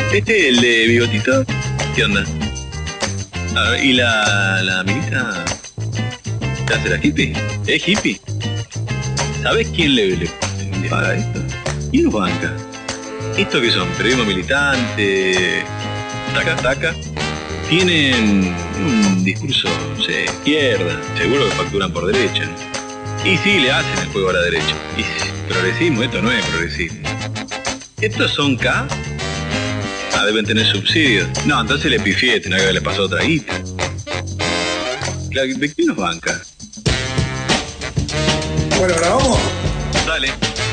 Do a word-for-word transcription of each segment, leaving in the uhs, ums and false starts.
Este, el de bigotito, ¿qué onda? A ver, ¿y la, la minita? ¿Te hace la hippie? ¿Es hippie? ¿Sabés quién le, le, le paga esto? ¿Quién lo banca? ¿Esto qué son? ¿Periodismo militante? ¿Taca, taca? Tienen un discurso, no sé, izquierda. Seguro que facturan por derecha. Y sí, le hacen el juego a la derecha. Y progresismo, esto no es progresismo. ¿Estos son K? Ah, deben tener subsidios. No, entonces le pifié, tenía que haberle pasado otra guita. ¿De quién nos banca? Bueno, ¿ahora vamos? Dale.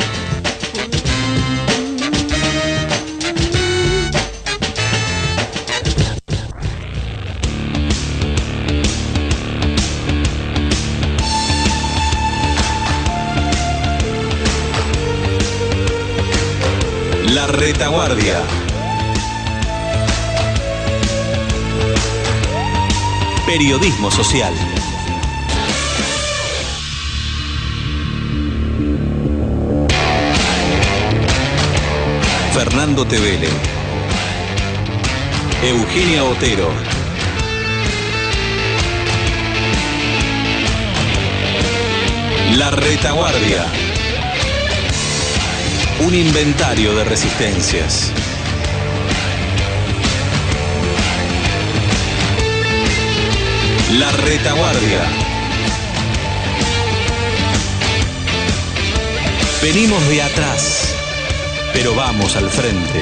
La Retaguardia. Periodismo social. Fernando Tevele, Eugenia Otero, La Retaguardia. Un inventario de resistencias. La Retaguardia. Venimos de atrás, pero vamos al frente.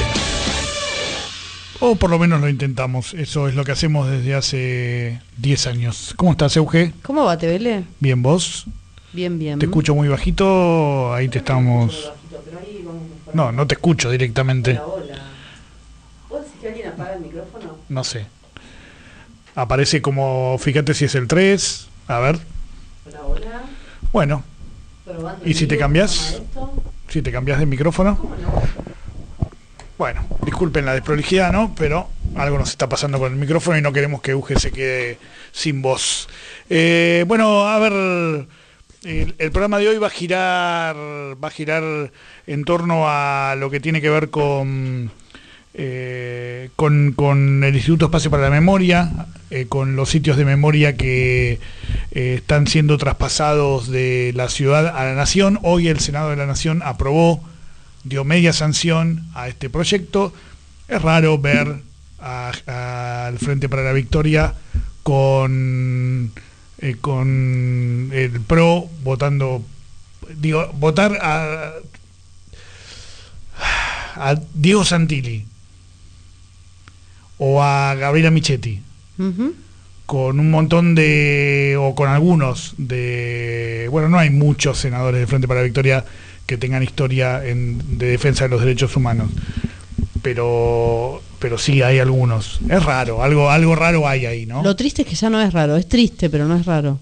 O por lo menos lo intentamos. Eso es lo que hacemos desde hace diez años. ¿Cómo estás, Euge? ¿Cómo va, Tevele? Bien, ¿vos? Bien, bien. Te escucho muy bajito, ahí te estamos... No, no te escucho directamente. Hola, hola. ¿Vos decís que alguien apaga el micrófono? No sé. Aparece como, fíjate si es el tres, a ver. Hola, hola. Bueno. Probando. ¿Y si te cambias? Si te cambias de micrófono. ¿Cómo no? Bueno, disculpen la desprolijidad, ¿no? Pero algo nos está pasando con el micrófono y no queremos que Euge se quede sin voz. Eh, bueno, a ver... El, el programa de hoy va a girar va a girar en torno a lo que tiene que ver con eh, con, con el Instituto Espacio para la Memoria, eh, con los sitios de memoria que eh, están siendo traspasados de la ciudad a la nación. Hoy el Senado de la Nación aprobó, dio media sanción a este proyecto. Es raro ver al Frente para la Victoria con... Eh, con el PRO votando, digo, votar a, a Diego Santilli o a Gabriela Michetti, uh-huh. Con un montón de, o con algunos de, bueno, no hay muchos senadores del Frente para la Victoria que tengan historia en, de defensa de los derechos humanos, pero pero sí hay algunos. Es raro, algo algo raro hay ahí, ¿no? Lo triste es que ya no es raro, es triste, pero no es raro.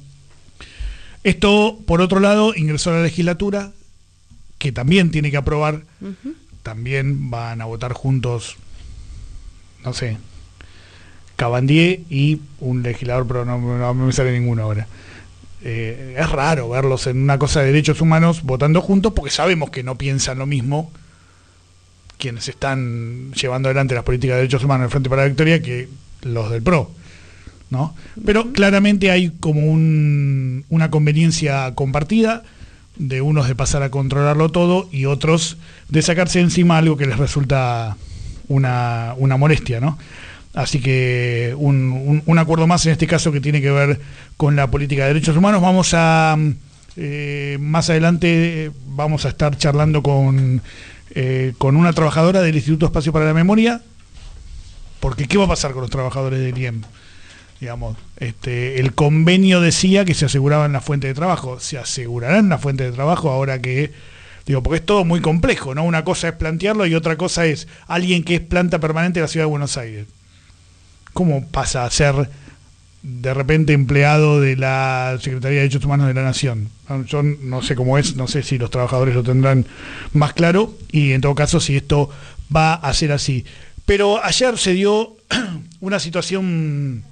Esto, por otro lado, ingresó a la legislatura, que también tiene que aprobar. Uh-huh. También van a votar juntos, no sé, Cabandier y un legislador, pero no, no me sale ninguno ahora. Eh, es raro verlos en una cosa de derechos humanos votando juntos, porque sabemos que no piensan lo mismo quienes están llevando adelante las políticas de derechos humanos del Frente para la Victoria que los del PRO, ¿no? Pero claramente hay como un, una conveniencia compartida de unos de pasar a controlarlo todo y otros de sacarse encima algo que les resulta una, una molestia, ¿no? Así que un, un, un acuerdo más en este caso que tiene que ver con la política de derechos humanos. Vamos a, eh, más adelante vamos a estar charlando con... Eh, con una trabajadora del Instituto Espacio para la Memoria, porque ¿qué va a pasar con los trabajadores del I E M? Digamos, este, el convenio decía que se aseguraban la fuente de trabajo. ¿Se asegurarán la fuente de trabajo ahora que...? Digo, porque es todo muy complejo, ¿no? Una cosa es plantearlo y otra cosa es alguien que es planta permanente de la Ciudad de Buenos Aires. ¿Cómo pasa a ser de repente empleado de la Secretaría de Derechos Humanos de la Nación? Yo no sé cómo es, no sé si los trabajadores lo tendrán más claro y en todo caso si esto va a ser así. Pero ayer se dio una situación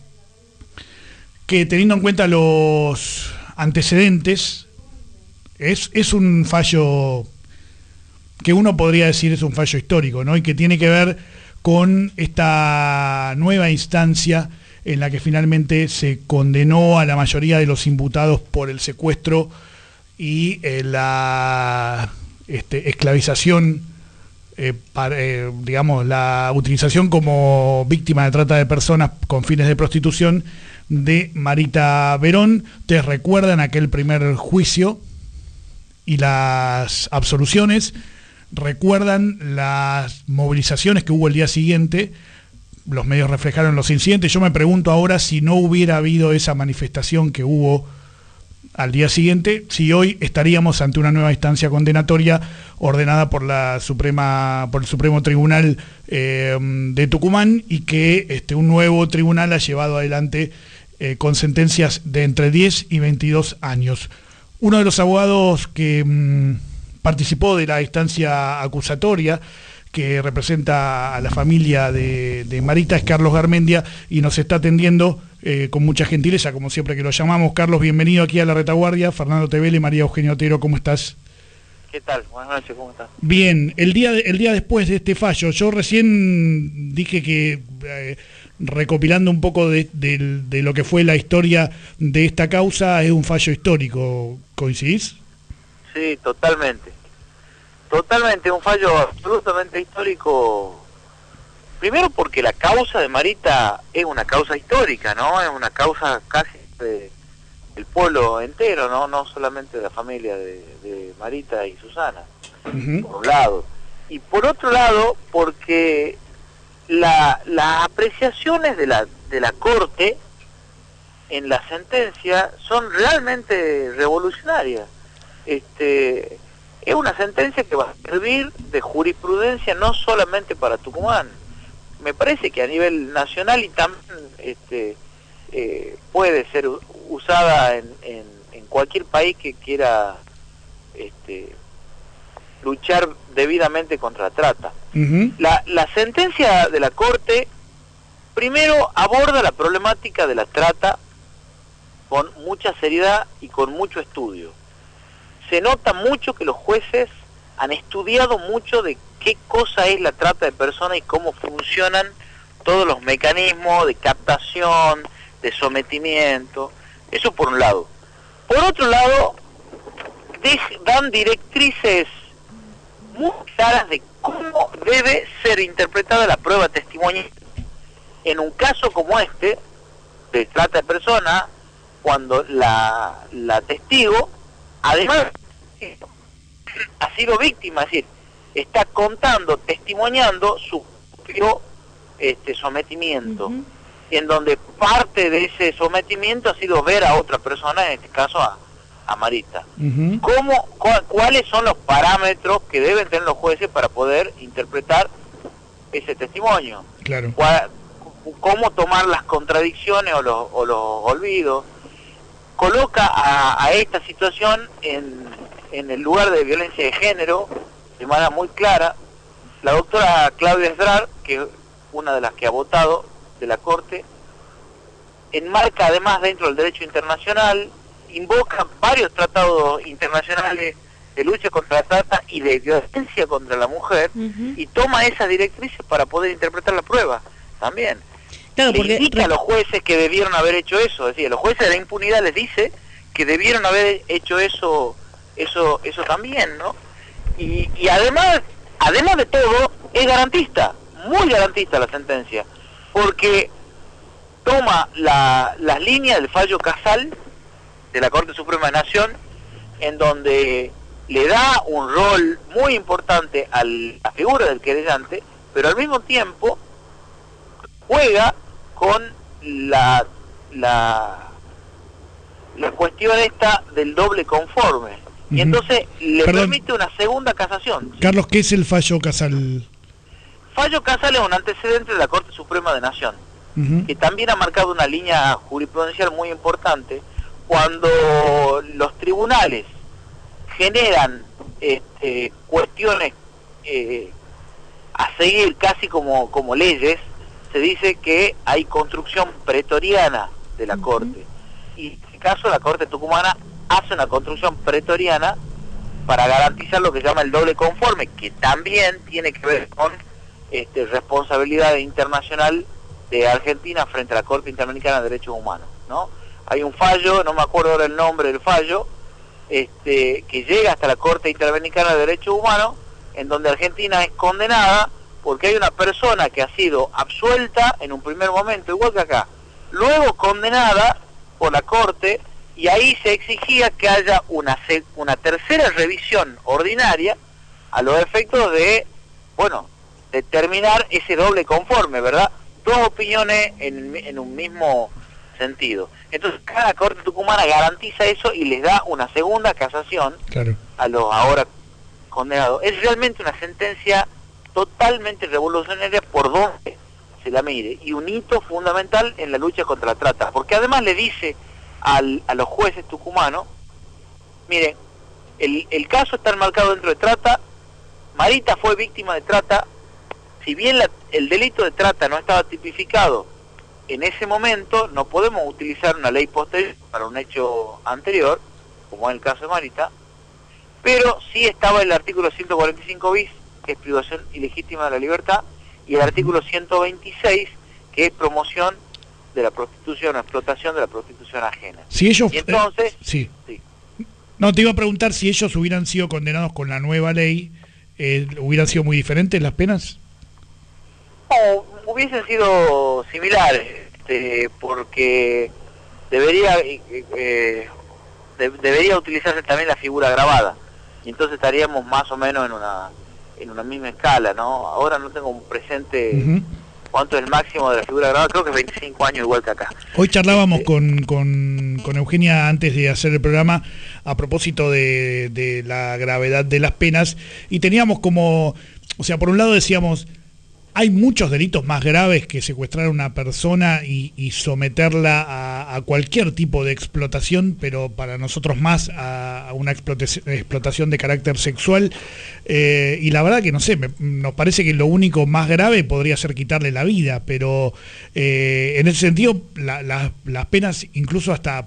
que, teniendo en cuenta los antecedentes, es, es un fallo que uno podría decir es un fallo histórico, ¿no? Y que tiene que ver con esta nueva instancia en la que finalmente se condenó a la mayoría de los imputados por el secuestro y eh, la este, esclavización, eh, para, eh, digamos, la utilización como víctima de trata de personas con fines de prostitución de Marita Verón. ¿Te recuerdan aquel primer juicio y las absoluciones? ¿Recuerdan las movilizaciones que hubo el día siguiente? Los medios reflejaron los incidentes. Yo me pregunto ahora si no hubiera habido esa manifestación que hubo al día siguiente, si hoy estaríamos ante una nueva instancia condenatoria ordenada por la Suprema, por el Supremo Tribunal eh, de Tucumán, y que este, un nuevo tribunal ha llevado adelante eh, con sentencias de entre diez y veintidós años. Uno de los abogados que mmm, participó de la instancia acusatoria, que representa a la familia de, de Marita, es Carlos Garmendia, y nos está atendiendo eh, con mucha gentileza, como siempre que lo llamamos. Carlos, bienvenido aquí a La Retaguardia. Fernando Tevele, María Eugenia Otero, ¿cómo estás? ¿Qué tal? Buenas noches, ¿cómo estás? Bien, el día, de, el día después de este fallo, yo recién dije que, eh, recopilando un poco de, de, de lo que fue la historia de esta causa, es un fallo histórico, ¿coincidís? Sí, totalmente. Totalmente, un fallo absolutamente histórico. Primero porque la causa de Marita es una causa histórica, ¿no? Es una causa casi de, del pueblo entero, ¿no? No solamente de la familia de, de Marita y Susana, uh-huh. por un lado. Y por otro lado, porque la, las apreciaciones de la, de la Corte en la sentencia son realmente revolucionarias. Este... Es una sentencia que va a servir de jurisprudencia no solamente para Tucumán. Me parece que a nivel nacional y también este, eh, puede ser usada en, en, en cualquier país que quiera este, luchar debidamente contra la trata. Uh-huh. La, la sentencia de la Corte primero aborda la problemática de la trata con mucha seriedad y con mucho estudio. Se nota mucho que los jueces han estudiado mucho de qué cosa es la trata de personas y cómo funcionan todos los mecanismos de captación, de sometimiento. Eso por un lado. Por otro lado, dan directrices muy claras de cómo debe ser interpretada la prueba testimonial. En un caso como este, de trata de personas, cuando la, la testigo, además, ha sido víctima, es decir, está contando, testimoniando su propio este, sometimiento, uh-huh. en donde parte de ese sometimiento ha sido ver a otra persona, en este caso a, a Marita. Uh-huh. ¿Cómo, cu ¿Cuáles son los parámetros que deben tener los jueces para poder interpretar ese testimonio? Claro. ¿Cómo tomar las contradicciones o los, o los olvidos? Coloca a, a esta situación en, en el lugar de violencia de género de manera muy clara. La doctora Claudia Esdrar, que es una de las que ha votado de la Corte, enmarca además dentro del derecho internacional, invoca varios tratados internacionales de lucha contra la trata y de violencia contra la mujer, uh-huh. y toma esas directrices para poder interpretar la prueba también. Claro, porque... Le indica a los jueces que debieron haber hecho eso, es decir, los jueces de la impunidad les dice que debieron haber hecho eso, eso, eso también, ¿no? Y, y además, además de todo, es garantista, muy garantista la sentencia, porque toma la, las líneas del fallo Casal de la Corte Suprema de Nación, en donde le da un rol muy importante a la figura del querellante, pero al mismo tiempo juega con la, la, la cuestión esta del doble conforme. Uh-huh. Y entonces le Perdón. permite una segunda casación. Carlos, ¿qué es el fallo Casal? Fallo Casal es un antecedente de la Corte Suprema de Nación, uh-huh. que también ha marcado una línea jurisprudencial muy importante cuando los tribunales generan este, cuestiones eh, a seguir casi como, como leyes. Se dice que hay construcción pretoriana de la Corte, y en este caso la Corte tucumana hace una construcción pretoriana para garantizar lo que se llama el doble conforme, que también tiene que ver con este, responsabilidad internacional de Argentina frente a la Corte Interamericana de Derechos Humanos, ¿no? Hay un fallo, no me acuerdo ahora el nombre del fallo, este, que llega hasta la Corte Interamericana de Derechos Humanos, en donde Argentina es condenada porque hay una persona que ha sido absuelta en un primer momento, igual que acá, luego condenada por la Corte, y ahí se exigía que haya una, una tercera revisión ordinaria a los efectos de, bueno, determinar ese doble conforme, ¿verdad? Dos opiniones en, en un mismo sentido. Entonces cada Corte tucumana garantiza eso y les da una segunda casación, claro, a los ahora condenados. Es realmente una sentencia totalmente revolucionaria por donde se la mire, y un hito fundamental en la lucha contra la trata, porque además le dice al, a los jueces tucumanos, miren, el, el caso está enmarcado dentro de trata, Marita fue víctima de trata, si bien la, el delito de trata no estaba tipificado en ese momento, no podemos utilizar una ley posterior para un hecho anterior, como es el caso de Marita, pero sí estaba el artículo ciento cuarenta y cinco bis, que es privación ilegítima de la libertad, y el artículo ciento veintiséis, que es promoción de la prostitución o explotación de la prostitución ajena. Si ellos, y entonces, eh, sí. sí. No, te iba a preguntar si ellos hubieran sido condenados con la nueva ley, eh, ¿hubieran sido muy diferentes las penas? No, hubiesen sido similares, este, porque debería eh, eh, de, debería utilizarse también la figura agravada, y entonces estaríamos más o menos en una en una misma escala, ¿no? Ahora no tengo un presente uh-huh. cuánto es el máximo de la figura agravada, creo que es veinticinco años igual que acá. Hoy charlábamos este, con, con, con Eugenia antes de hacer el programa a propósito de, de la gravedad de las penas, y teníamos como, o sea, por un lado decíamos, hay muchos delitos más graves que secuestrar a una persona y, y someterla a, a cualquier tipo de explotación, pero para nosotros más a, a una explotación, explotación de carácter sexual. Eh, y la verdad que no sé, me, nos parece que lo único más grave podría ser quitarle la vida, pero eh, en ese sentido la, la, las penas, incluso hasta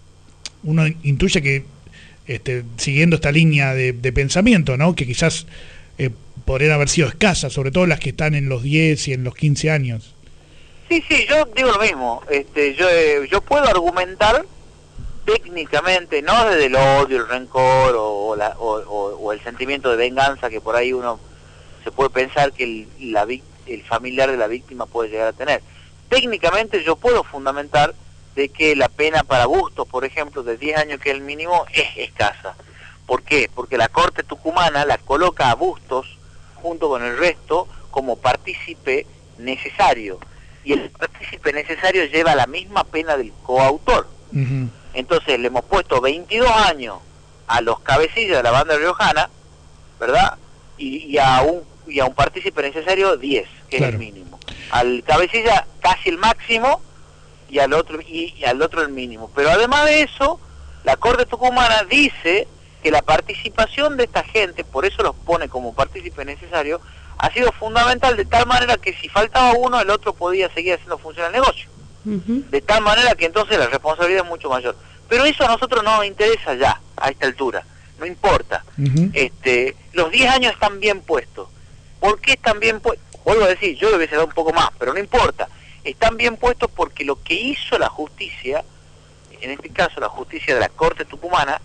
uno intuye que este, siguiendo esta línea de, de pensamiento, ¿no? Que quizás eh, podrían haber sido escasas, sobre todo las que están en los diez y en los quince años. Sí, sí, yo digo lo mismo. Este, yo, eh, yo puedo argumentar técnicamente, no desde el odio, el rencor o, la, o, o, o el sentimiento de venganza que por ahí uno se puede pensar que el, la, el familiar de la víctima puede llegar a tener. Técnicamente yo puedo fundamentar de que la pena para Bustos, por ejemplo, de diez años, que es el mínimo, es escasa. ¿Por qué? Porque la Corte tucumana la coloca a Bustos junto con el resto como partícipe necesario, y el partícipe necesario lleva la misma pena del coautor. Uh-huh. Entonces le hemos puesto veintidós años a los cabecillas de la banda riojana, ¿verdad? Y, y, a, un, y a un partícipe necesario diez, que claro, es el mínimo. Al cabecilla casi el máximo y al otro y, y al otro el mínimo. Pero además de eso, la Corte tucumana dice que la participación de esta gente, por eso los pone como partícipe necesario, ha sido fundamental, de tal manera que si faltaba uno, el otro podía seguir haciendo funcionar el negocio. Uh-huh. De tal manera que entonces la responsabilidad es mucho mayor. Pero eso a nosotros no nos interesa ya, a esta altura, no importa. Uh-huh. Este, los diez años están bien puestos. ¿Por qué están bien puestos? Vuelvo a decir, yo le hubiese dado un poco más, pero no importa. Están bien puestos porque lo que hizo la justicia, en este caso la justicia de la Corte tucumana,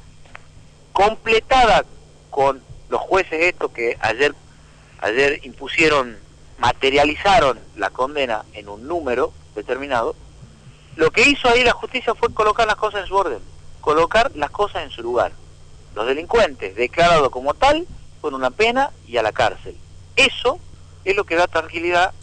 completada con los jueces estos que ayer ayer impusieron, materializaron la condena en un número determinado, lo que hizo ahí la justicia fue colocar las cosas en su orden, colocar las cosas en su lugar. Los delincuentes declarados como tal, con una pena y a la cárcel. Eso es lo que da tranquilidad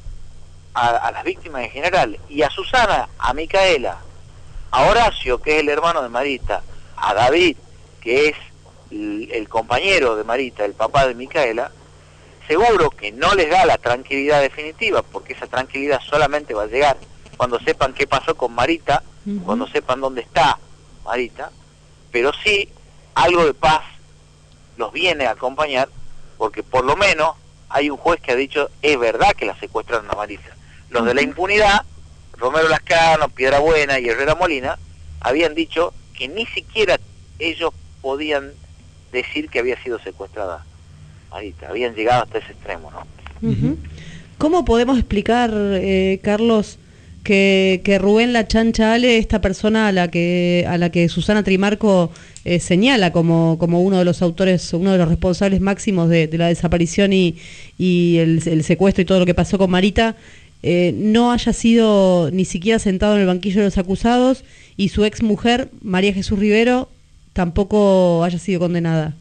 a, a las víctimas en general, y a Susana, a Micaela, a Horacio, que es el hermano de Marita, a David, que es el, el compañero de Marita, el papá de Micaela, seguro que no les da la tranquilidad definitiva, porque esa tranquilidad solamente va a llegar cuando sepan qué pasó con Marita, uh-huh, cuando sepan dónde está Marita, pero sí algo de paz los viene a acompañar, porque por lo menos hay un juez que ha dicho, es verdad que la secuestraron a Marita. Los uh-huh, de la impunidad, Romero Lascano, Piedrabuena y Herrera Molina, habían dicho que ni siquiera ellos podían decir que había sido secuestrada Marita, habían llegado hasta ese extremo, ¿no? Uh-huh. ¿Cómo podemos explicar, eh, Carlos, que, que Rubén La Chancha Ale, esta persona a la que a la que Susana Trimarco eh, señala como, como uno de los autores, uno de los responsables máximos de, de la desaparición y, y el, el secuestro y todo lo que pasó con Marita, eh, no haya sido ni siquiera sentado en el banquillo de los acusados, y su ex mujer, María Jesús Rivero, tampoco haya sido condenada?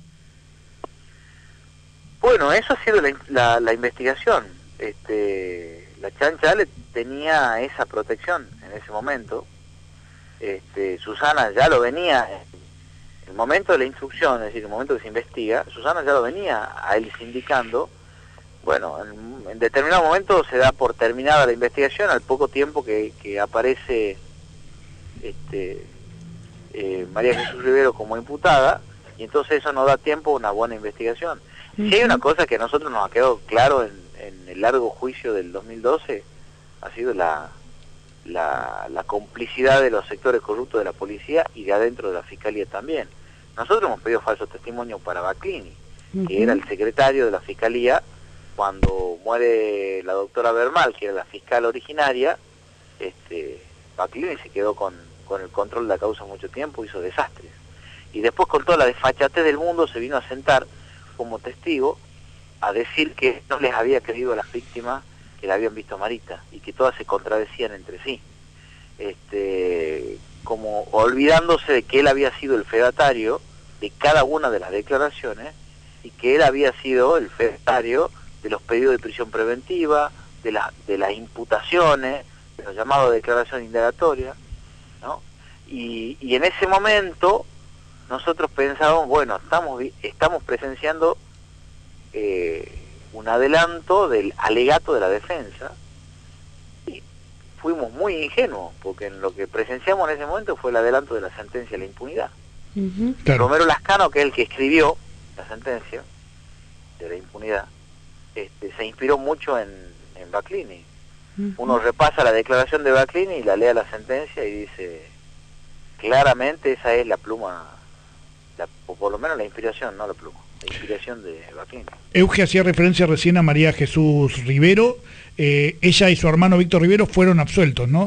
Bueno, eso ha sido la, la, la investigación. Este, la Chancha Ale tenía esa protección en ese momento. Este, Susana ya lo venía, en el momento de la instrucción, es decir, en el momento que se investiga, Susana ya lo venía a él indicando. Bueno, en, en determinado momento se da por terminada la investigación al poco tiempo que, que aparece este, eh, María Jesús Rivero como imputada, y entonces eso no da tiempo a una buena investigación. Uh-huh. Si hay una cosa que a nosotros nos ha quedado claro en, en el largo juicio del dos mil doce, ha sido la, la, la complicidad de los sectores corruptos de la policía y de adentro de la fiscalía también. Nosotros hemos pedido falso testimonio para Baclini, uh-huh. que era el secretario de la fiscalía cuando muere la doctora Bermal, que era la fiscal originaria. Este, Baclini se quedó con, con el control de la causa mucho tiempo, hizo desastres. Y después, con toda la desfachatez del mundo, se vino a sentar como testigo a decir que no les había creído a las víctimas que la habían visto a Marita y que todas se contradecían entre sí, este, como olvidándose de que él había sido el fedatario de cada una de las declaraciones y que él había sido el fedatario de los pedidos de prisión preventiva, de, la, de las imputaciones, de los llamados de declaración indagatoria, ¿no? Y, y en ese momento nosotros pensábamos, bueno, estamos estamos presenciando eh, un adelanto del alegato de la defensa, y fuimos muy ingenuos, porque en lo que presenciamos en ese momento fue el adelanto de la sentencia de la impunidad. Uh-huh. Claro. Romero Lascano, que es el que escribió la sentencia de la impunidad, este, se inspiró mucho en, en Baclini. Uh-huh. Uno repasa la declaración de Baclini y la lee la sentencia y dice, claramente esa es la pluma, la, o por lo menos la inspiración, no la pluma, la inspiración de Baclini. Euge hacía referencia recién a María Jesús Rivero. Eh, ella y su hermano Víctor Rivero fueron absueltos, ¿no?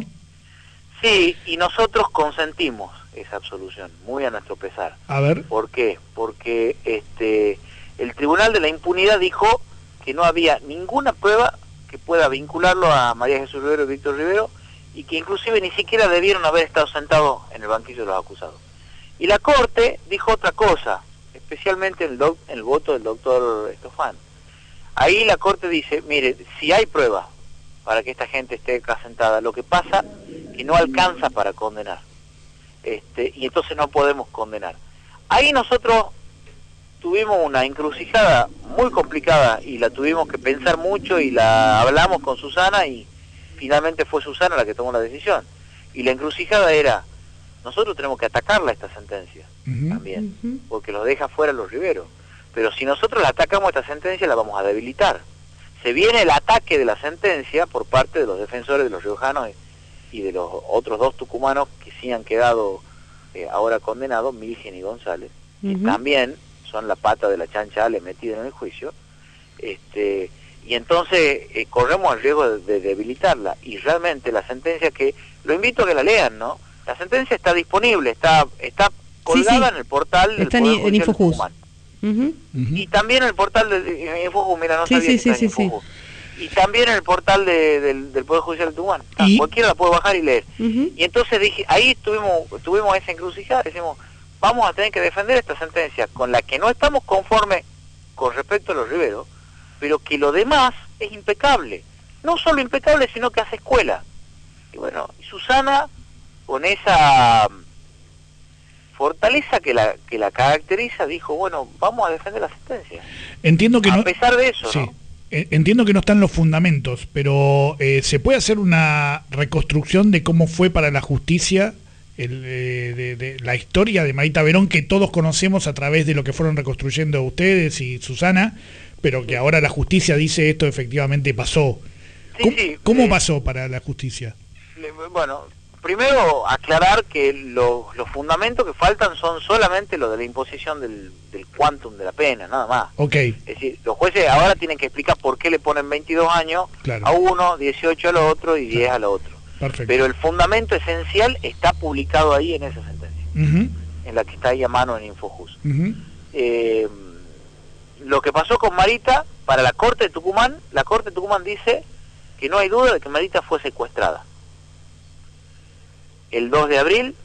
Sí, y nosotros consentimos esa absolución, muy a nuestro pesar. A ver. ¿Por qué? Porque este, el Tribunal de la Impunidad dijo que no había ninguna prueba que pueda vincularlo a María Jesús Rivero y Víctor Rivero, y que inclusive ni siquiera debieron haber estado sentados en el banquillo de los acusados. Y la Corte dijo otra cosa, especialmente el, doc, el voto del doctor Estofán. Ahí la Corte dice, mire, si hay pruebas para que esta gente esté acá sentada, lo que pasa es que no alcanza para condenar. Este, y entonces no podemos condenar. Ahí nosotros tuvimos una encrucijada muy complicada y la tuvimos que pensar mucho y la hablamos con Susana y finalmente fue Susana la que tomó la decisión. Y la encrucijada era, nosotros tenemos que atacarla esta sentencia uh-huh. también, uh-huh. porque los deja fuera los Riveros. Pero si nosotros la atacamos esta sentencia, la vamos a debilitar. Se viene el ataque de la sentencia por parte de los defensores de los riojanos y de los otros dos tucumanos que sí han quedado eh, ahora condenados, Milgen y González, uh-huh. que también son la pata de la Chancha Ale metida en el juicio, este, y entonces eh, corremos el riesgo de, de debilitarla. Y realmente la sentencia, que lo invito a que la lean, ¿no? La sentencia está disponible, está está colgada sí, sí. en el portal del está Poder en, Judicial en Infojus. Tucumán. Uh-huh. Uh-huh. Y también en el portal de Infojus, mira, no sí, sabía sí, que sí, está sí, en Infojus. Sí. Y también en el portal de, del, del Poder Judicial de Tucumán. Ah, cualquiera la puede bajar y leer. Uh-huh. Y entonces dije, ahí tuvimos, tuvimos esa encrucijada, decimos, vamos a tener que defender esta sentencia con la que no estamos conformes con respecto a los Riveros, pero que lo demás es impecable. No solo impecable, sino que hace escuela. Y bueno, Susana, con esa fortaleza que la que la caracteriza, dijo, bueno, vamos a defender la sentencia. Entiendo que a no, pesar de eso, sí. ¿no? Entiendo que no están los fundamentos, pero eh, ¿se puede hacer una reconstrucción de cómo fue para la justicia el, eh, de, de la historia de Marita Verón, que todos conocemos a través de lo que fueron reconstruyendo ustedes y Susana, pero que ahora la justicia dice esto efectivamente pasó? Sí, ¿Cómo, sí, ¿cómo eh, pasó para la justicia? Bueno, primero aclarar que los, los fundamentos que faltan son solamente los de la imposición del, del quantum de la pena, nada más. Ok. Es decir, los jueces ahora tienen que explicar por qué le ponen veintidós años Claro. a uno, dieciocho al otro y diez al otro. Perfecto. Pero el fundamento esencial está publicado ahí en esa sentencia, Ujú, en la que está ahí a mano en Infojus. ujú. Eh, lo que pasó con Marita, para la Corte de Tucumán, la Corte de Tucumán dice que no hay duda de que Marita fue secuestrada. El dos de abril,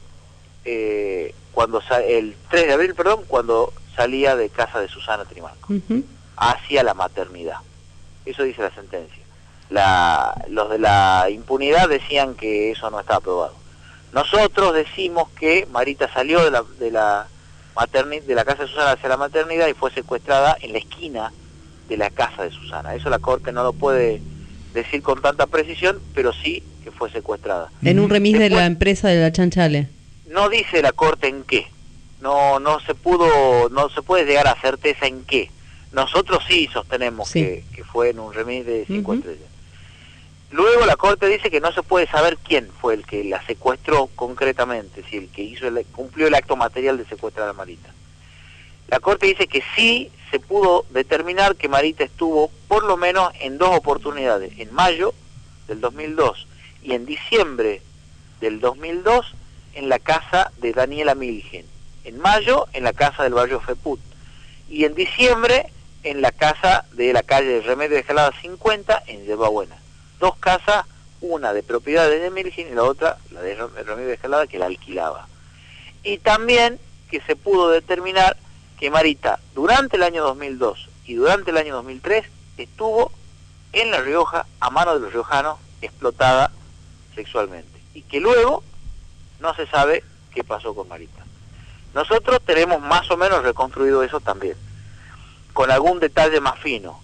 eh, cuando sa el tres de abril, perdón, cuando salía de casa de Susana Trimarco, Ujú. hacia la maternidad. Eso dice la sentencia. La, los de la impunidad decían que eso no estaba probado. Nosotros decimos que Marita salió de la, de la materni de la casa de Susana hacia la maternidad y fue secuestrada en la esquina de la casa de Susana. Eso la Corte no lo puede decir con tanta precisión, pero sí que fue secuestrada. En un remis de Después- la empresa de la Chanchale. No dice la Corte en qué. No no se pudo, no se puede llegar a certeza en qué. Nosotros sí sostenemos Sí. Que, que fue en un remis de cinco Ujú. estrellas. Luego la Corte dice que no se puede saber quién fue el que la secuestró concretamente, si el que hizo el, cumplió el acto material de secuestrar a Marita. La Corte dice que sí se pudo determinar que Marita estuvo por lo menos en dos oportunidades, en mayo del dos mil dos y en diciembre del dos mil dos en la casa de Daniela Milgen, en mayo en la casa del barrio Feput y en diciembre en la casa de la calle Remedio de Escalada cincuenta en Yerbabuena. Dos casas, una de propiedad de Milgen y la otra, la de Remedio de Escalada, que la alquilaba. Y también que se pudo determinar que Marita durante el año dos mil dos y durante el año dos mil tres estuvo en La Rioja a mano de los riojanos explotada sexualmente y que luego no se sabe qué pasó con Marita. Nosotros tenemos más o menos reconstruido eso también, con algún detalle más fino.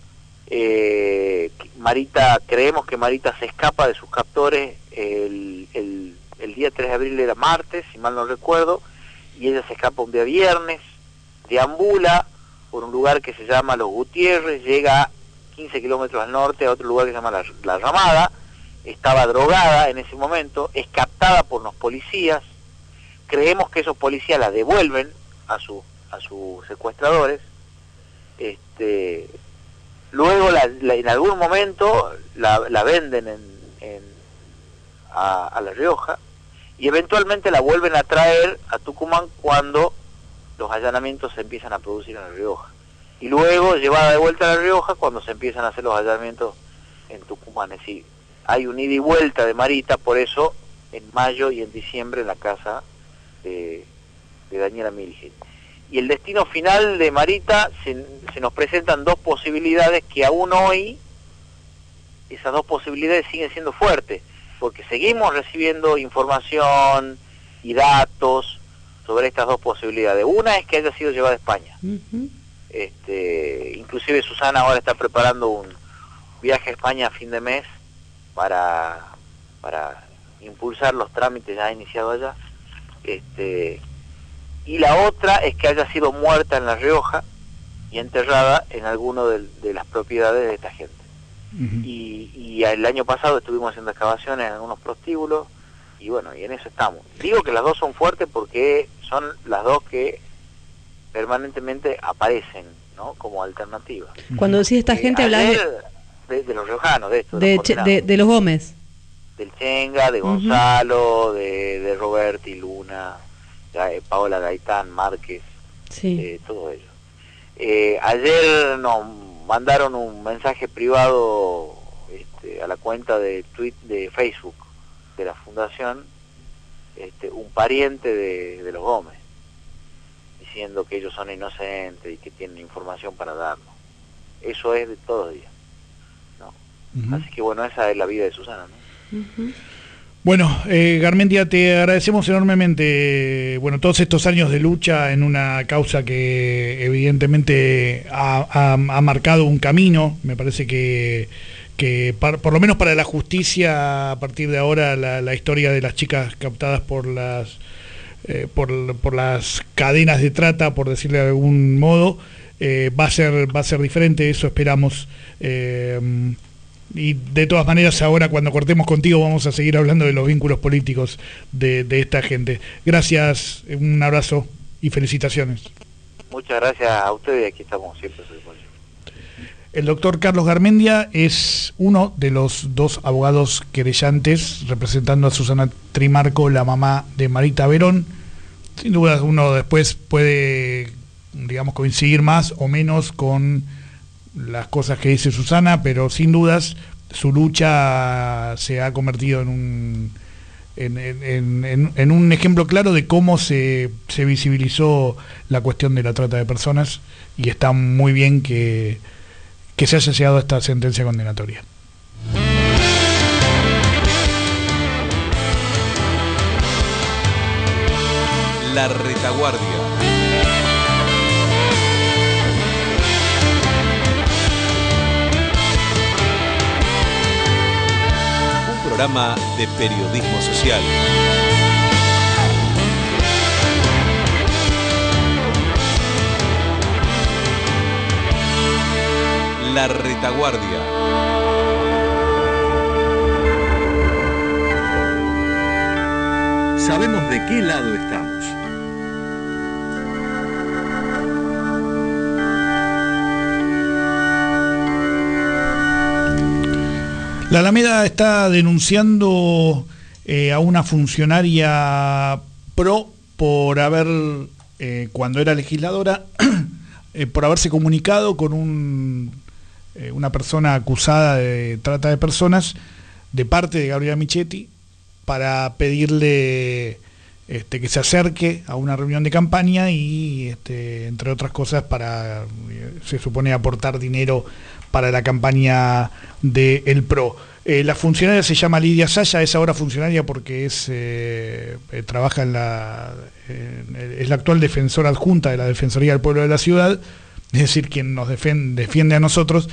Eh, Marita, creemos que Marita se escapa de sus captores el, el, el día tres de abril, era martes, si mal no recuerdo, y ella se escapa un día viernes, deambula por un lugar que se llama Los Gutiérrez, llega a quince kilómetros al norte a otro lugar que se llama La, La Ramada, estaba drogada en ese momento, es captada por los policías, creemos que esos policías la devuelven a, su, a sus secuestradores, este... Luego, la, la, en algún momento, la, la venden en, en, a, a La Rioja y eventualmente la vuelven a traer a Tucumán cuando los allanamientos se empiezan a producir en La Rioja. Y luego, llevada de vuelta a La Rioja cuando se empiezan a hacer los allanamientos en Tucumán. Es decir, hay un ida y vuelta de Marita, por eso en mayo y en diciembre en la casa de, de Daniela Milgen. Y el destino final de Marita, se, se nos presentan dos posibilidades que aún hoy, esas dos posibilidades siguen siendo fuertes, porque seguimos recibiendo información y datos sobre estas dos posibilidades. Una es que haya sido llevada a España. Ujú. Este, inclusive Susana ahora está preparando un viaje a España a fin de mes para, para impulsar los trámites ya iniciados allá. Este, y la otra es que haya sido muerta en La Rioja y enterrada en alguno de, de las propiedades de esta gente. Ujú. Y, y el año pasado estuvimos haciendo excavaciones en algunos prostíbulos y bueno, y en eso estamos. Digo que las dos son fuertes porque son las dos que permanentemente aparecen, ¿no?, como alternativas. Cuando decís esta Eh, gente, hablas de, ayer, de, de los riojanos, de esto, de, de, los Che- condenados. de, de los Gómez. Del Chenga, de Ujú. Gonzalo, de, de Roberti, Luna, Ga- eh, Paola Gaitán, Márquez, Sí. eh, todo ello. Eh, ayer nos mandaron un mensaje privado este, a la cuenta de tweet de Facebook de la fundación, este, un pariente de, de los Gómez, diciendo que ellos son inocentes y que tienen información para darnos. Eso es de todos los días, ¿no? Ujú. Así que bueno, esa es la vida de Susana, ¿no? Ujú. Bueno, eh, Garmendia, te agradecemos enormemente, eh, bueno, todos estos años de lucha en una causa que evidentemente ha, ha- ha marcado un camino. Me parece que, que par- por lo menos para la justicia, a partir de ahora, la, la historia de las chicas captadas por las eh, por, por las cadenas de trata, por decirle de algún modo, eh, va a ser va a ser diferente. Eso esperamos. Eh, Y de todas maneras, ahora cuando cortemos contigo vamos a seguir hablando de los vínculos políticos de, de esta gente. Gracias, un abrazo y felicitaciones. Muchas gracias a ustedes y aquí estamos siempre. El doctor Carlos Garmendia es uno de los dos abogados querellantes representando a Susana Trimarco, la mamá de Marita Verón. Sin duda uno después puede, digamos, coincidir más o menos con las cosas que dice Susana, pero sin dudas su lucha se ha convertido en un en, en, en, en un ejemplo claro de cómo se, se visibilizó la cuestión de la trata de personas, y está muy bien que, que se haya llegado a esta sentencia condenatoria. La Retaguardia. Un programa de periodismo social. La Retaguardia. Sabemos de qué lado estamos. La Alameda está denunciando eh, a una funcionaria pro por haber, eh, cuando era legisladora, eh, por haberse comunicado con un, eh, una persona acusada de trata de personas de parte de Gabriela Michetti para pedirle este, que se acerque a una reunión de campaña y, este, entre otras cosas, para, se supone, aportar dinero para la campaña de El Pro. Eh, la funcionaria se llama Lidia Saya, es ahora funcionaria porque es eh, eh, trabaja en la eh, es la actual defensora adjunta de la Defensoría del Pueblo de la Ciudad, es decir, quien nos defiende, defiende a nosotros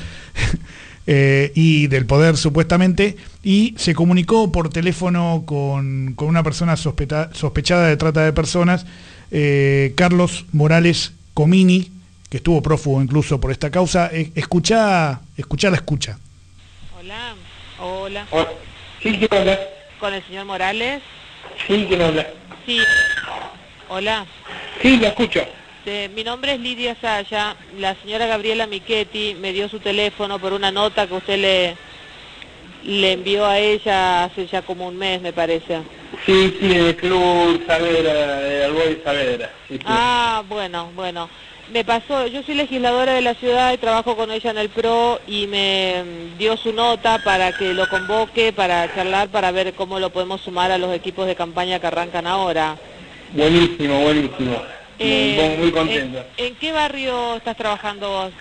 eh, y del poder supuestamente, y se comunicó por teléfono con, con una persona sospeta, sospechada de trata de personas, eh, Carlos Morales Comini, que estuvo prófugo incluso por esta causa. Eh, escuchá, escuchá la escucha. Hola, hola. Hola. Sí, ¿quién habla? ¿Con el señor Morales? Sí, ¿quién habla? Sí. Hola. Sí, la escucho. Eh, mi nombre es Lidia Saya. La señora Gabriela Michetti me dio su teléfono por una nota que usted le, le envió a ella hace ya como un mes, me parece. Sí, sí, en el Club Saavedra, de Alboy Saavedra. Sí, sí. Ah, bueno, bueno. Me pasó, yo soy legisladora de la ciudad y trabajo con ella en el PRO, y me dio su nota para que lo convoque, para charlar, para ver cómo lo podemos sumar a los equipos de campaña que arrancan ahora. Buenísimo, buenísimo. Eh, muy, muy contento. ¿en, ¿En qué barrio estás trabajando vos?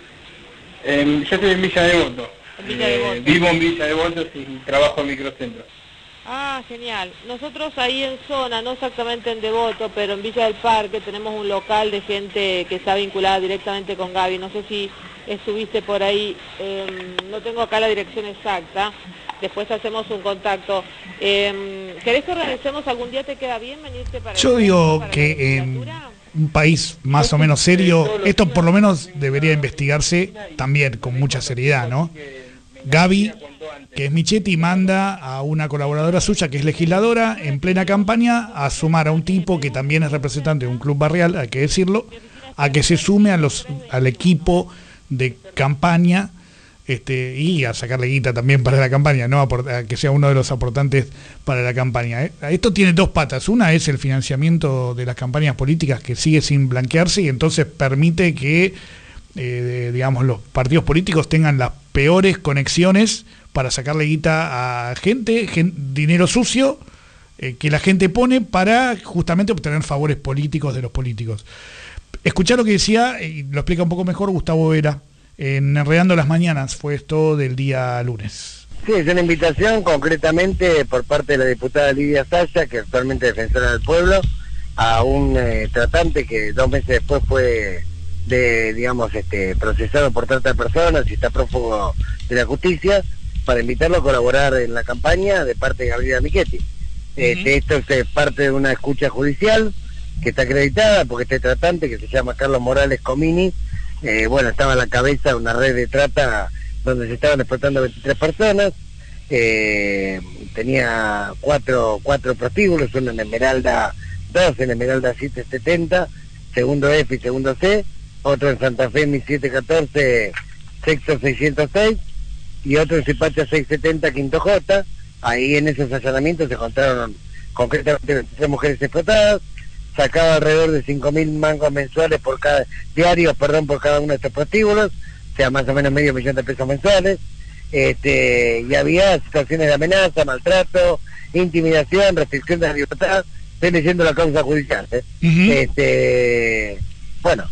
Eh, yo estoy en Villa Devoto. En Villa Devoto. Eh, vivo en Villa Devoto y trabajo en microcentro. Ah, genial. Nosotros ahí en zona, no exactamente en Devoto, pero en Villa del Parque tenemos un local de gente que está vinculada directamente con Gaby. No sé si estuviste por ahí, eh, no tengo acá la dirección exacta, después hacemos un contacto. Eh, ¿Querés que organicemos algún día? ¿Te queda bien venirte para Yo digo para que en un país más o menos serio, esto por lo menos debería investigarse también con mucha seriedad, ¿no? Gaby, que es Michetti, manda a una colaboradora suya, que es legisladora, en plena campaña, a sumar a un tipo que también es representante de un club barrial, hay que decirlo, a que se sume a los al equipo de campaña, este, y a sacarle guita también para la campaña, no a, a que sea uno de los aportantes para la campaña. Esto tiene dos patas. Una es el financiamiento de las campañas políticas, que sigue sin blanquearse, y entonces permite que eh, digamos, los partidos políticos tengan las peores conexiones para sacarle guita a gente, gente dinero sucio eh, que la gente pone para justamente obtener favores políticos de los políticos. Escuchá lo que decía, y lo explica un poco mejor Gustavo Vera, en Enredando las Mañanas, fue esto del día lunes. Sí, es una invitación concretamente por parte de la diputada Lidia Saya, que actualmente es defensora del pueblo, a un eh, tratante que dos meses después fue de, digamos, este, procesado por trata de personas y está prófugo de la justicia, para invitarlo a colaborar en la campaña de parte de Gabriela Michetti. Eh, uh-huh. Esto es eh, parte de una escucha judicial que está acreditada porque este tratante, que se llama Carlos Morales Comini, eh, bueno, estaba a la cabeza de una red de trata donde se estaban explotando veintitrés personas. Eh, tenía cuatro, cuatro prostíbulos, uno en Esmeralda dos, en Esmeralda siete setenta, segundo F y segundo C, otro en Santa Fe mil setecientos catorce, sexto seiscientos seis, y otro en Zipacha seiscientos setenta, quinto J. Ahí en esos allanamientos se encontraron concretamente veintitrés mujeres explotadas, sacaba alrededor de cinco mil mangos mensuales por cada, diarios, perdón, por cada uno de estos prostíbulos, o sea, más o menos medio millón de pesos mensuales. Este, y había situaciones de amenaza, maltrato, intimidación, restricción de la libertad. Estoy leyendo la causa judicial, ¿eh? Uh-huh. Este, bueno,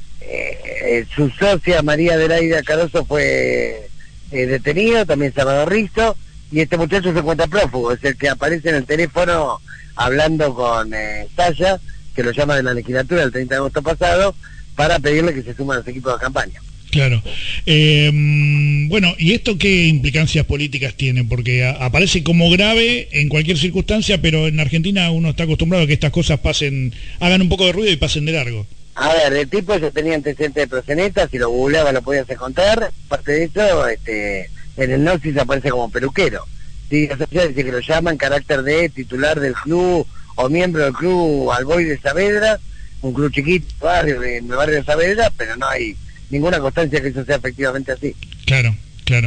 eh, su socia María Adelaida Caroso fue eh, detenida, también Salvador Rizzo, y este muchacho se encuentra prófugo, es el que aparece en el teléfono hablando con eh, Saya, que lo llama de la legislatura el treinta de agosto pasado, para pedirle que se sumen a los equipos de campaña. Claro. Eh, bueno, ¿y esto qué implicancias políticas tiene? Porque a, aparece como grave en cualquier circunstancia, pero en Argentina uno está acostumbrado a que estas cosas pasen, hagan un poco de ruido y pasen de largo. A ver, el tipo ya tenía antecedentes de proxeneta, si lo googleaba lo podías encontrar. Aparte de eso, este, en el Gnosis aparece como peluquero. Sí, o sea, dice que lo llama en carácter de titular del club o miembro del club Alboy de Saavedra, un club chiquito, barrio, en el barrio de Saavedra, pero no hay ninguna constancia que eso sea efectivamente así. Claro, claro.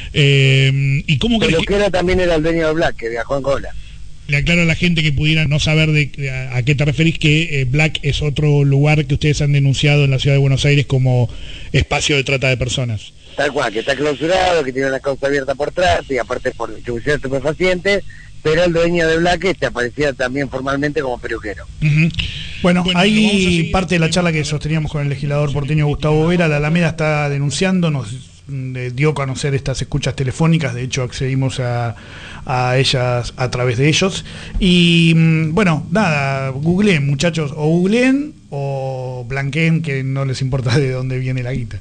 Eh, ¿y cómo crees que era también era el dueño de Black, que viajó en cola? Le aclaro a la gente que pudiera no saber de, de a, a qué te referís, que eh, Black es otro lugar que ustedes han denunciado en la ciudad de Buenos Aires como espacio de trata de personas. Tal cual, que está clausurado, que tiene una causa abierta por trata y aparte por distribución de estupefacientes, pero el dueño de Black este aparecía también formalmente como peluquero. Uh-huh. Bueno, bueno, ahí parte de la charla que sosteníamos con el legislador porteño Gustavo Vera. La Alameda está denunciando, nos eh, dio a conocer estas escuchas telefónicas, de hecho accedimos a, a ellas a través de ellos. Y bueno, nada, googleen muchachos, o googleen o blanqueen, que no les importa de dónde viene la guita.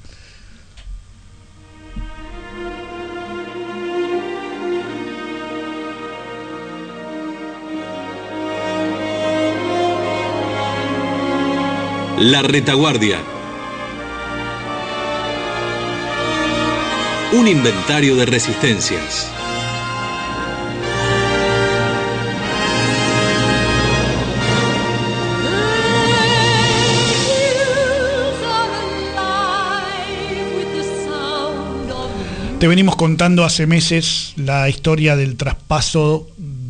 La Retaguardia. Un inventario de resistencias. Te venimos contando hace meses la historia del traspaso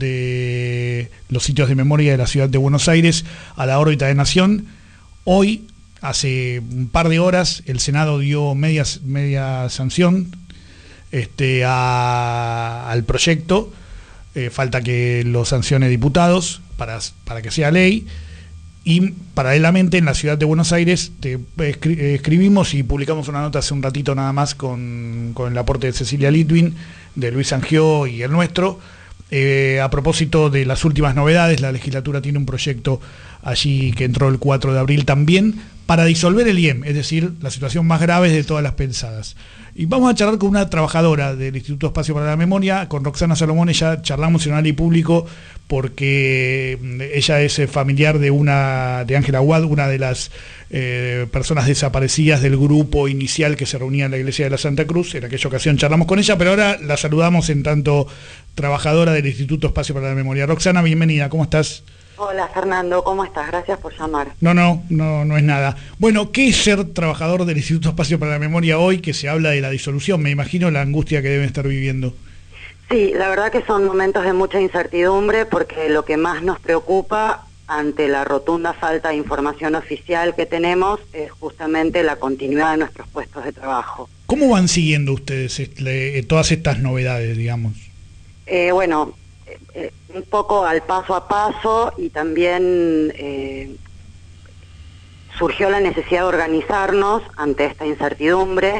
de los sitios de memoria de la ciudad de Buenos Aires a la órbita de Nación. Hoy, hace un par de horas, el Senado dio media, media sanción este, a, al proyecto. Eh, falta que lo sancione diputados para, para que sea ley. Y paralelamente en la ciudad de Buenos Aires te escri escribimos y publicamos una nota hace un ratito nada más con, con el aporte de Cecilia Litwin, de Luis Angió y el nuestro. Eh, a propósito de las últimas novedades, la legislatura tiene un proyecto allí que entró el cuatro de abril también para disolver el I E M, es decir, la situación más grave de todas las pensadas. Y vamos a charlar con una trabajadora del Instituto Espacio para la Memoria, con Roxana Salomón. Ella charlamos en Oral y Público porque ella es familiar de una de Ángela Aguad, una de las eh, personas desaparecidas del grupo inicial que se reunía en la iglesia de la Santa Cruz. En aquella ocasión charlamos con ella, pero ahora la saludamos en tanto trabajadora del Instituto Espacio para la Memoria. Roxana, bienvenida, ¿cómo estás? Hola Fernando, ¿cómo estás? Gracias por llamar. No, no, no, no es nada. Bueno, ¿qué es ser trabajador del Instituto Espacio para la Memoria hoy que se habla de la disolución? Me imagino la angustia que deben estar viviendo. Sí, la verdad que son momentos de mucha incertidumbre porque lo que más nos preocupa ante la rotunda falta de información oficial que tenemos es justamente la continuidad de nuestros puestos de trabajo. ¿Cómo van siguiendo ustedes este, todas estas novedades, digamos? Eh, bueno... Eh, un poco al paso a paso y también eh, surgió la necesidad de organizarnos ante esta incertidumbre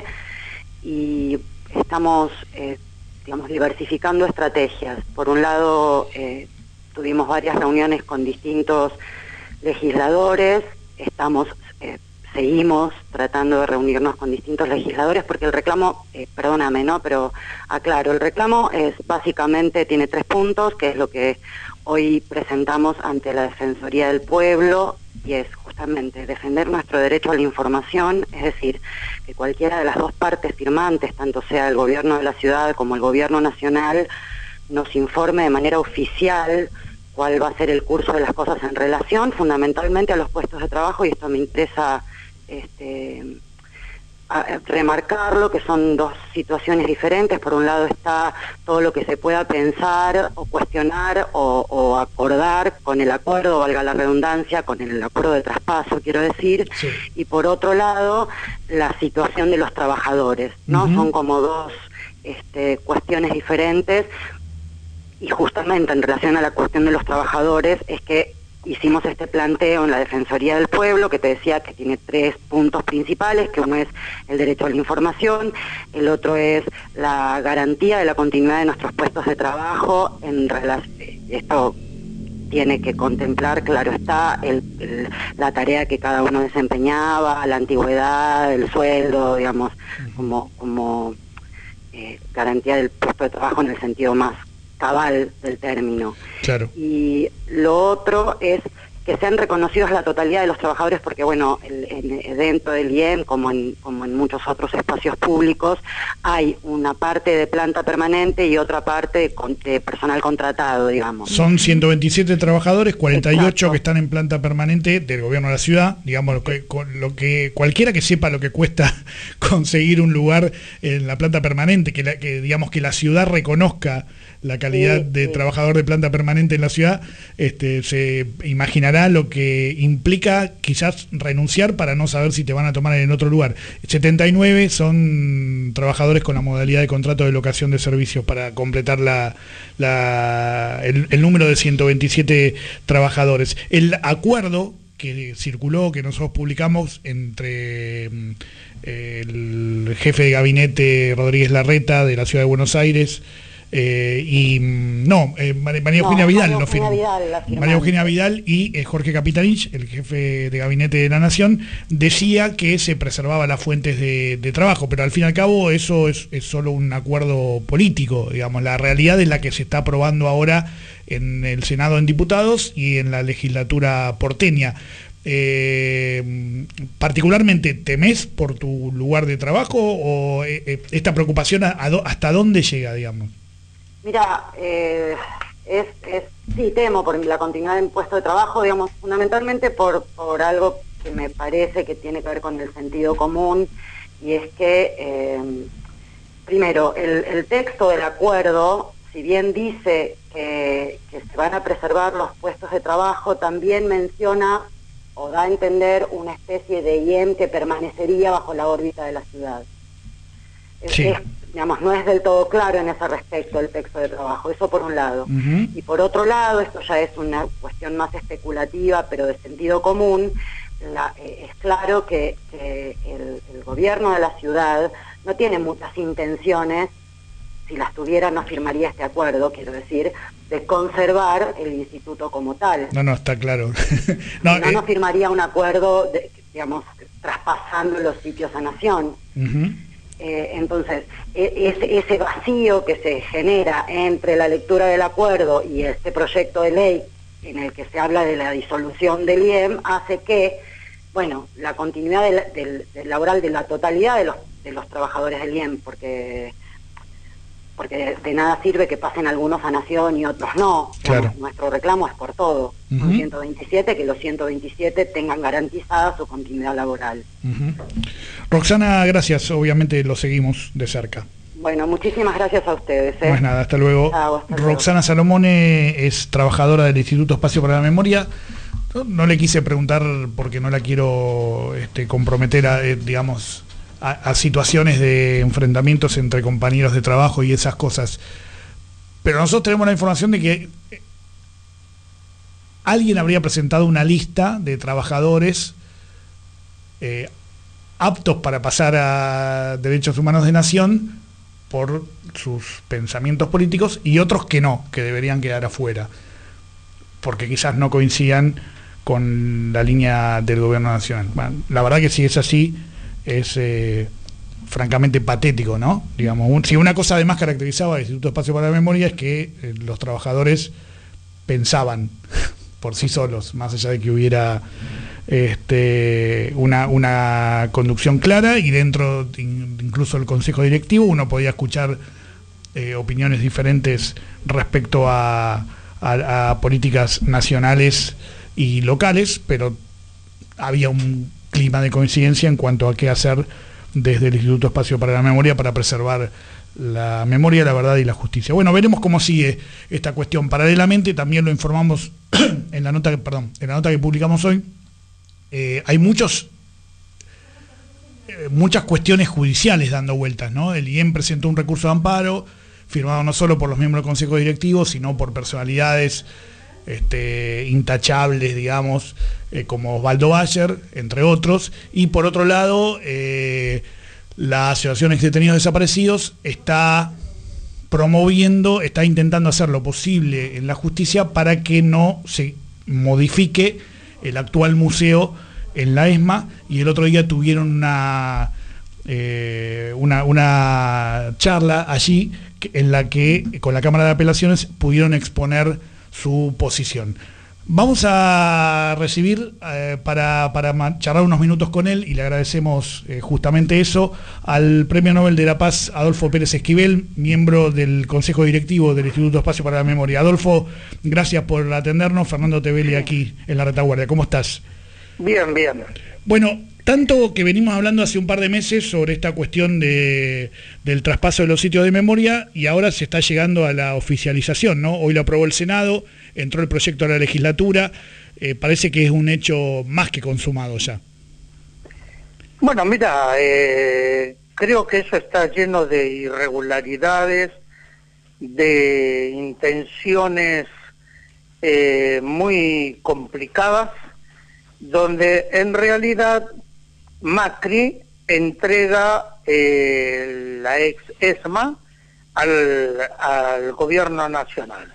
y estamos, eh, digamos, diversificando estrategias. Por un lado, eh, tuvimos varias reuniones con distintos legisladores, estamos... Eh, Seguimos tratando de reunirnos con distintos legisladores porque el reclamo, eh, perdóname, ¿no? Pero aclaro, el reclamo es básicamente, tiene tres puntos, que es lo que hoy presentamos ante la Defensoría del Pueblo, y es justamente defender nuestro derecho a la información, es decir, que cualquiera de las dos partes firmantes, tanto sea el gobierno de la ciudad como el gobierno nacional, nos informe de manera oficial cuál va a ser el curso de las cosas en relación fundamentalmente a los puestos de trabajo, y esto me interesa este, a, remarcarlo, que son dos situaciones diferentes. Por un lado está todo lo que se pueda pensar o cuestionar o, o acordar con el acuerdo, valga la redundancia, con el acuerdo de traspaso, quiero decir, sí. Y por otro lado la situación de los trabajadores, ¿no? Uh-huh. Son como dos este, cuestiones diferentes, y justamente en relación a la cuestión de los trabajadores es que hicimos este planteo en la Defensoría del Pueblo, que te decía que tiene tres puntos principales, que uno es el derecho a la información, el otro es la garantía de la continuidad de nuestros puestos de trabajo, en relación, esto tiene que contemplar, claro está, el, el, la tarea que cada uno desempeñaba, la antigüedad, el sueldo, digamos, como, como eh, garantía del puesto de trabajo en el sentido más cabal del término. Claro. Y lo otro es que sean reconocidos la totalidad de los trabajadores, porque bueno, el, en, dentro del I E M, como en, como en muchos otros espacios públicos, hay una parte de planta permanente y otra parte de, de personal contratado, digamos. Son ciento veintisiete trabajadores, cuarenta y ocho Exacto. que están en planta permanente del gobierno de la ciudad, digamos, lo que, lo que cualquiera que sepa lo que cuesta conseguir un lugar en la planta permanente, que, la, que digamos que la ciudad reconozca la calidad sí, de sí. trabajador de planta permanente en la ciudad, este, se imaginará lo que implica quizás renunciar para no saber si te van a tomar en otro lugar. setenta y nueve son trabajadores con la modalidad de contrato de locación de servicios para completar la, la, el, el número de ciento veintisiete trabajadores. El acuerdo que circuló, que nosotros publicamos entre eh, el jefe de gabinete Rodríguez Larreta de la Ciudad de Buenos Aires, Eh, y no, eh, María Eugenia no, Vidal lo firmó. María Eugenia Vidal y eh, Jorge Capitanich, el jefe de gabinete de la Nación, decía que se preservaba las fuentes de, de trabajo, pero al fin y al cabo eso es, es solo un acuerdo político, digamos. La realidad es la que se está aprobando ahora en el Senado en diputados y en la legislatura porteña. Eh, particularmente, ¿temés por tu lugar de trabajo o eh, esta preocupación a, a do, hasta dónde llega, digamos? Mira, eh, es, es, sí temo por la continuidad del puesto de trabajo, digamos, fundamentalmente por, por algo que me parece que tiene que ver con el sentido común, y es que, eh, primero, el, el texto del acuerdo, si bien dice que, que se van a preservar los puestos de trabajo, también menciona o da a entender una especie de I E M que permanecería bajo la órbita de la ciudad. Sí. Es, digamos, no es del todo claro en ese respecto el texto de trabajo, eso por un lado. Uh-huh. Y por otro lado, esto ya es una cuestión más especulativa, pero de sentido común, la, eh, es claro que, que el, el gobierno de la ciudad no tiene muchas intenciones, si las tuviera no firmaría este acuerdo, quiero decir, de conservar el instituto como tal. No, no, está claro. no, no, eh... no firmaría un acuerdo, de, digamos, traspasando los sitios a Nación. Uh-huh. Eh, entonces, e ese, ese vacío que se genera entre la lectura del acuerdo y este proyecto de ley en el que se habla de la disolución del I E M hace que, bueno, la continuidad del, del, del laboral de la totalidad de los, de los trabajadores del I E M, porque... porque de nada sirve que pasen algunos a Nación y otros no. Claro. Digamos, nuestro reclamo es por todo. Uh-huh. Son ciento veintisiete, que los ciento veintisiete tengan garantizada su continuidad laboral. Uh-huh. Roxana, gracias, obviamente lo seguimos de cerca. Bueno, muchísimas gracias a ustedes. ¿eh? No es nada, hasta luego. Chao, hasta Roxana luego. Salomone es trabajadora del Instituto Espacio para la Memoria. No, no le quise preguntar porque no la quiero este, comprometer a, eh, digamos... A, a situaciones de enfrentamientos entre compañeros de trabajo y esas cosas, pero nosotros tenemos la información de que alguien habría presentado una lista de trabajadores eh, aptos para pasar a Derechos Humanos de Nación por sus pensamientos políticos, y otros que no, que deberían quedar afuera porque quizás no coincidan con la línea del gobierno nacional. Bueno, la verdad que si es así es eh, francamente patético, ¿no? Digamos, un, si una cosa además caracterizaba al Instituto Espacio para la Memoria es que eh, los trabajadores pensaban por sí solos, más allá de que hubiera este, una, una conducción clara, y dentro incluso del consejo directivo uno podía escuchar eh, opiniones diferentes respecto a, a, a políticas nacionales y locales, pero había un clima de coincidencia en cuanto a qué hacer desde el Instituto Espacio para la Memoria para preservar la memoria, la verdad y la justicia. Bueno, veremos cómo sigue esta cuestión. Paralelamente, también lo informamos en la nota que, perdón, en la nota que publicamos hoy. Eh, hay muchos eh, muchas cuestiones judiciales dando vueltas, ¿no? El I E M presentó un recurso de amparo firmado no solo por los miembros del Consejo Directivo, sino por personalidades este, intachables, digamos, eh, como Osvaldo Bayer, entre otros, y por otro lado, eh, la Asociación Ex Detenidos Desaparecidos está promoviendo, está intentando hacer lo posible en la justicia para que no se modifique el actual museo en la ESMA, y el otro día tuvieron una, eh, una, una charla allí en la que con la Cámara de Apelaciones pudieron exponer su posición. Vamos a recibir eh, para, para charlar unos minutos con él, y le agradecemos eh, justamente eso, al Premio Nobel de la Paz Adolfo Pérez Esquivel, miembro del Consejo Directivo del Instituto Espacio para la Memoria. Adolfo, gracias por atendernos. Fernando Tevelli aquí en la retaguardia. ¿Cómo estás? Bien, bien. Bueno, tanto que venimos hablando hace un par de meses sobre esta cuestión de, del traspaso de los sitios de memoria, y ahora se está llegando a la oficialización, ¿no? Hoy lo aprobó el Senado, entró el proyecto a la legislatura, eh, parece que es un hecho más que consumado ya. Bueno, mira, eh, creo que eso está lleno de irregularidades, de intenciones eh, muy complicadas, donde en realidad Macri entrega eh, la ex ESMA al, al gobierno nacional.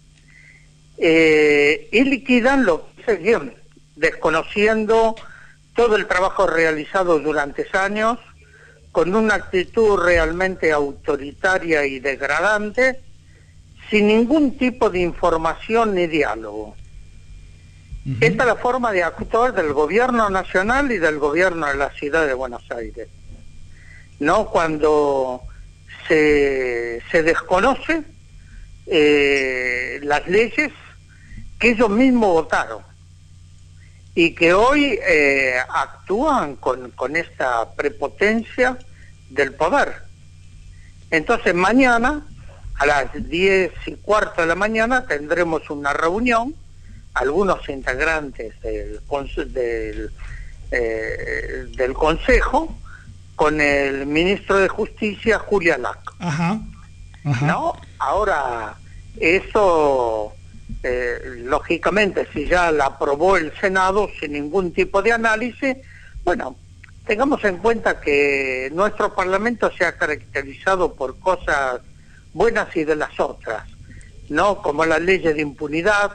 Eh, y liquidan lo que es bien, desconociendo todo el trabajo realizado durante años, con una actitud realmente autoritaria y degradante, sin ningún tipo de información ni diálogo. Uh-huh. Esta es la forma de actuar del gobierno nacional y del gobierno de la ciudad de Buenos Aires, ¿no? Cuando se, se desconoce eh, las leyes que ellos mismos votaron y que hoy eh, actúan con, con esta prepotencia del poder. Entonces mañana a las diez y cuarto de la mañana tendremos una reunión, algunos integrantes del, del, eh, del Consejo, con el ministro de Justicia, Julia Lac. Ajá, ajá. ¿No? Ahora, eso, eh, lógicamente, si ya la aprobó el Senado sin ningún tipo de análisis, bueno, tengamos en cuenta que nuestro Parlamento se ha caracterizado por cosas buenas y de las otras, ¿no? Como la ley de impunidad,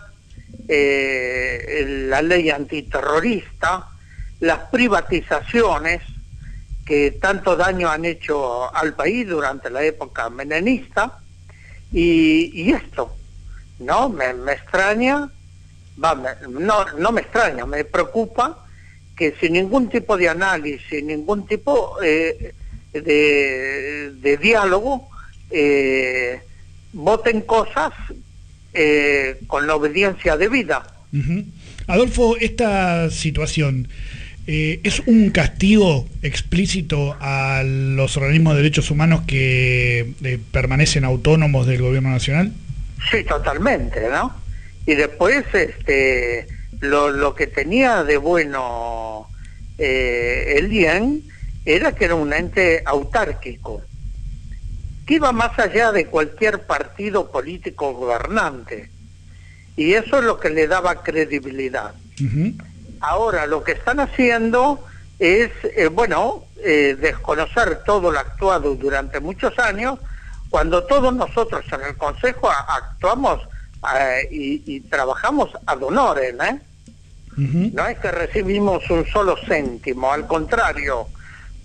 eh, la ley antiterrorista, las privatizaciones que tanto daño han hecho al país durante la época menemista, y, y esto, ¿no? Me, me extraña, va, me, no, no me extraña, me preocupa que sin ningún tipo de análisis, sin ningún tipo eh, de, de diálogo, eh, voten cosas eh, con la obediencia debida. Uh-huh. Adolfo, esta situación eh, es un castigo explícito a los organismos de derechos humanos que eh, permanecen autónomos del gobierno nacional. Sí, totalmente, ¿no? Y después este lo, lo que tenía de bueno eh, el I E M era que era un ente autárquico, que iba más allá de cualquier partido político gobernante, y eso es lo que le daba credibilidad. Uh-huh. Ahora lo que están haciendo es, eh, bueno, eh, desconocer todo lo actuado durante muchos años, cuando todos nosotros en el Consejo actuamos eh, y, y trabajamos ad honorem, ¿eh? Uh-huh. No es que recibimos un solo céntimo, al contrario,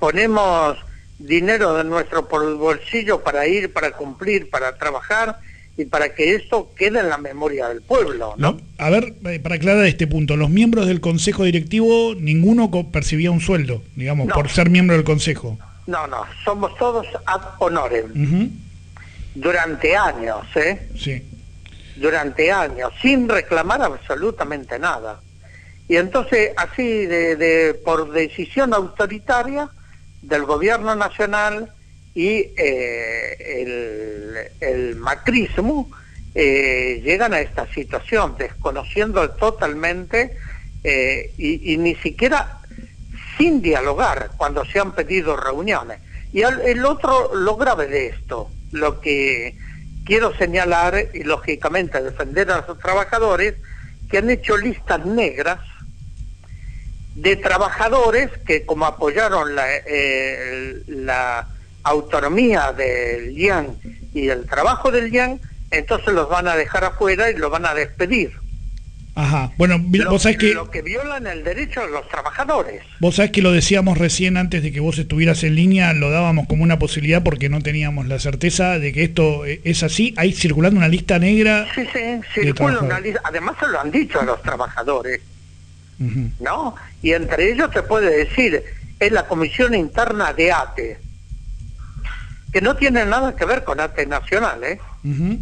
ponemos dinero de nuestro bolsillo para ir, para cumplir, para trabajar, y para que eso quede en la memoria del pueblo, ¿no? No, a ver, eh, para aclarar este punto, los miembros del Consejo Directivo, ninguno co- percibía un sueldo, digamos, No. por ser miembro del Consejo. No, no, somos todos ad honorem. Ujú. Durante años, ¿eh? Sí. Durante años, sin reclamar absolutamente nada. Y entonces, así, de, de por decisión autoritaria del gobierno nacional y eh, el, el macrismo, eh, llegan a esta situación, desconociendo totalmente eh, y, y ni siquiera sin dialogar cuando se han pedido reuniones. Y el, el otro, lo grave de esto, lo que quiero señalar y lógicamente defender a los trabajadores que han hecho listas negras de trabajadores que, como apoyaron la, eh, la autonomía del I A N y el trabajo del I A N, entonces los van a dejar afuera y los van a despedir. Ajá, bueno, mira, Lo, vos sabés que lo que violan el derecho de los trabajadores. vos sabés que lo decíamos recién antes de que vos estuvieras en línea, lo dábamos como una posibilidad porque no teníamos la certeza de que esto eh, es así. Hay circulando una lista negra. Sí, sí, de circula una trabajadores. lista, además se lo han dicho a los trabajadores, Ujú. ¿no? Y entre ellos te puede decir, es la comisión interna de A T E, que no tiene nada que ver con A T E Nacional, ¿eh? Ujú.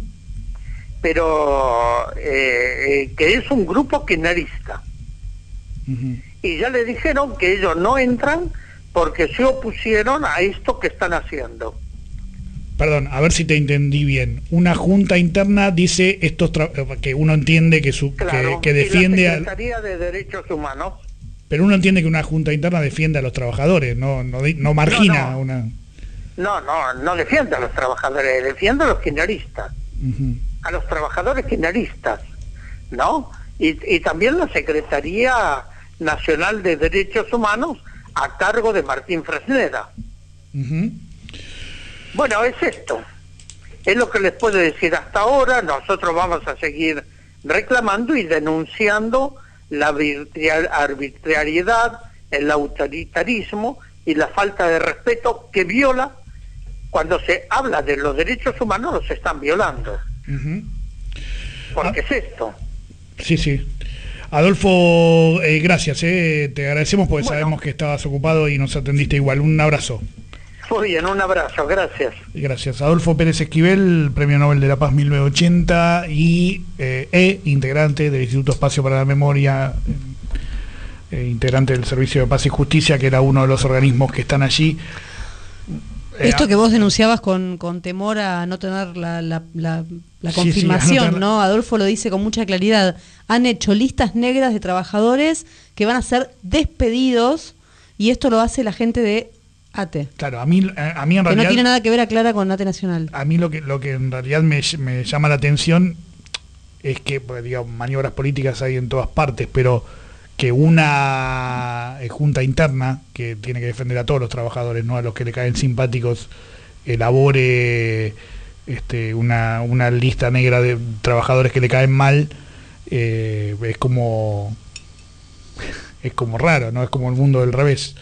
Pero eh, eh, que es un grupo kirchnerista. Ujú. Y ya le dijeron que ellos no entran porque se opusieron a esto que están haciendo. Perdón, a ver si te entendí bien. Una junta interna dice estos tra- que uno entiende que su Claro, que, que defiende y la al, Secretaría de Derechos Humanos. pero uno entiende que una junta interna defiende a los trabajadores, no no, di- no margina No, no. una. No, no, no defiende a los trabajadores, defiende a los kirchneristas, Ujú. a los trabajadores kirchneristas, ¿no? Y, y también la Secretaría Nacional de Derechos Humanos a cargo de Martín Fresneda. Ujú. Bueno, es esto. Es lo que les puedo decir hasta ahora. Nosotros vamos a seguir reclamando y denunciando la arbitria- arbitrariedad, el autoritarismo y la falta de respeto que viola. Cuando se habla de los derechos humanos, los están violando. Ujú. Porque es esto. Sí, sí. Adolfo, eh, gracias, eh, te agradecemos porque Bueno. sabemos que estabas ocupado y nos atendiste igual. Un abrazo. Muy bien, un abrazo, gracias. Gracias. Adolfo Pérez Esquivel, Premio Nobel de la Paz mil novecientos ochenta y eh, e integrante del Instituto Espacio para la Memoria, eh, eh, integrante del Servicio de Paz y Justicia, que era uno de los organismos que están allí. Eh, Esto que vos denunciabas con, con temor a no tener la, la, la, la Sí, sí, confirmación, a no tener- ¿no? Adolfo lo dice con mucha claridad. Han hecho listas negras de trabajadores que van a ser despedidos y esto lo hace la gente de A T E. Claro, a mí, a, a mí en Que realidad... no tiene nada que ver, aclara, con A T E Nacional. A mí lo que lo que en realidad me, me llama la atención es que, pues, digamos, maniobras políticas hay en todas partes, pero que una eh, junta interna que tiene que defender a todos los trabajadores, no a los que le caen simpáticos, elabore este, una, una lista negra de trabajadores que le caen mal, eh, es como es como raro, ¿no? Es como el mundo del revés.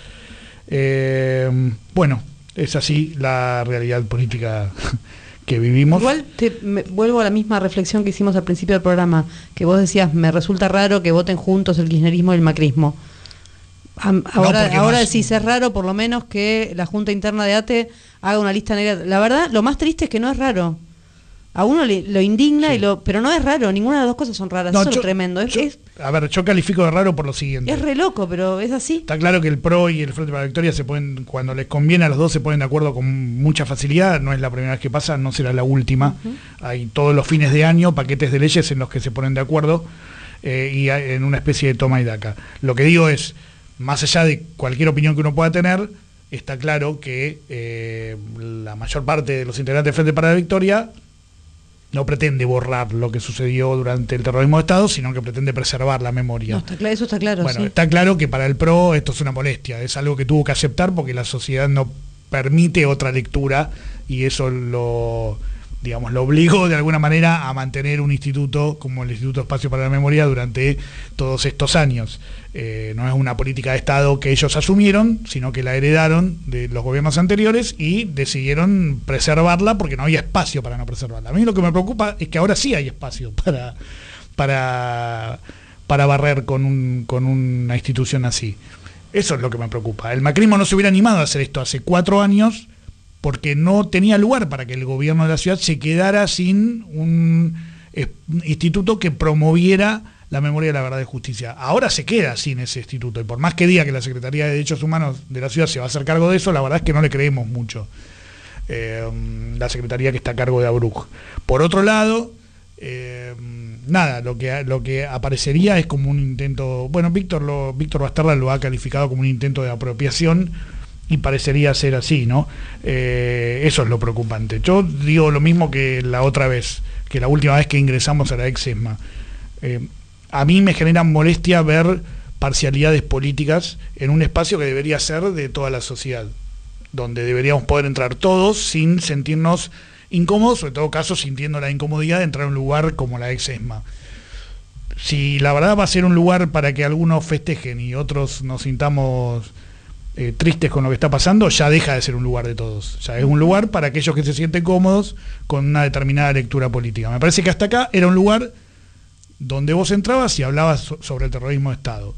Eh, bueno, es así la realidad política que vivimos. Igual te, me- vuelvo a la misma reflexión que hicimos al principio del programa, que vos decías, me resulta raro que voten juntos el kirchnerismo y el macrismo. Am- Ahora, porque no ahora es- decís, es raro por lo menos que la Junta Interna de A T E haga una lista negra. La verdad, lo más triste es que no es raro. A uno le, lo indigna, Sí. y lo, pero no es raro, ninguna de las dos cosas son raras. No, Eso es yo- lo tremendo. Es, yo- es, a ver, yo califico de raro por lo siguiente. es re loco, pero es así. Está claro que el PRO y el Frente para la Victoria se pueden, cuando les conviene a los dos, se ponen de acuerdo con mucha facilidad. No es la primera vez que pasa, no será la última. Ujú. Hay todos los fines de año paquetes de leyes en los que se ponen de acuerdo, eh, y hay- en una especie de toma y daca. Lo que digo es, más allá de cualquier opinión que uno pueda tener, está claro que eh, la mayor parte de los integrantes del Frente para la Victoria no pretende borrar lo que sucedió durante el terrorismo de Estado, sino que pretende preservar la memoria. No, está cla- eso está claro, Bueno, sí. está claro que para el PRO esto es una molestia, es algo que tuvo que aceptar porque la sociedad no permite otra lectura y eso lo digamos, lo obligó de alguna manera a mantener un instituto como el Instituto Espacio para la Memoria durante todos estos años. Eh, no es una política de Estado que ellos asumieron, sino que la heredaron de los gobiernos anteriores y decidieron preservarla porque no había espacio para no preservarla. A mí lo que me preocupa es que ahora sí hay espacio para, para, para barrer con, un, con una institución así. Eso es lo que me preocupa. El macrismo no se hubiera animado a hacer esto hace cuatro años porque no tenía lugar para que el gobierno de la ciudad se quedara sin un eh, instituto que promoviera la memoria de la verdad y justicia. Ahora se queda sin ese instituto, y por más que diga que la Secretaría de Derechos Humanos de la ciudad se va a hacer cargo de eso, la verdad es que no le creemos mucho. Eh, la Secretaría que está a cargo de Abruj. Por otro lado, eh, nada, lo que, lo que aparecería es como un intento, bueno, Víctor, lo, Víctor Basterra lo ha calificado como un intento de apropiación, y parecería ser así, ¿no? Eh, eso es lo preocupante. Yo digo lo mismo que la otra vez, que la última vez que ingresamos a la ex ESMA. Eh, a mí me genera molestia ver parcialidades políticas en un espacio que debería ser de toda la sociedad, donde deberíamos poder entrar todos sin sentirnos incómodos, o en todo caso sintiendo la incomodidad de entrar a un lugar como la ex ESMA. Si la verdad va a ser un lugar para que algunos festejen y otros nos sintamos Eh, tristes con lo que está pasando, ya deja de ser un lugar de todos, ya es un lugar para aquellos que se sienten cómodos con una determinada lectura política. Me parece que hasta acá era un lugar donde vos entrabas y hablabas so sobre el terrorismo de Estado,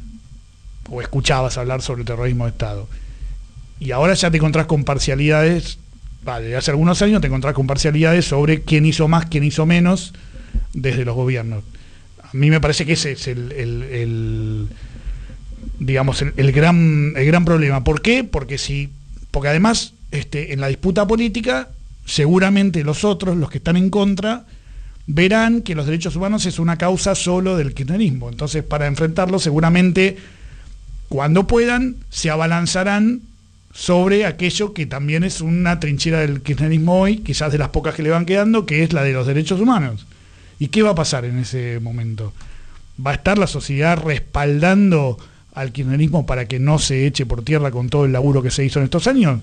o escuchabas hablar sobre el terrorismo de Estado, y ahora ya te encontrás con parcialidades, vale, hace algunos años te encontrás con parcialidades sobre quién hizo más, quién hizo menos desde los gobiernos. A mí me parece que ese es el, el, el digamos, el, el gran el gran problema. ¿Por qué? Porque si, porque además este, en la disputa política, seguramente los otros, los que están en contra, verán que los derechos humanos es una causa solo del kirchnerismo. Entonces, para enfrentarlo, seguramente, cuando puedan, se abalanzarán sobre aquello que también es una trinchera del kirchnerismo hoy, quizás de las pocas que le van quedando, que es la de los derechos humanos. ¿Y qué va a pasar en ese momento? ¿Va a estar la sociedad respaldando al kirchnerismo para que no se eche por tierra con todo el laburo que se hizo en estos años?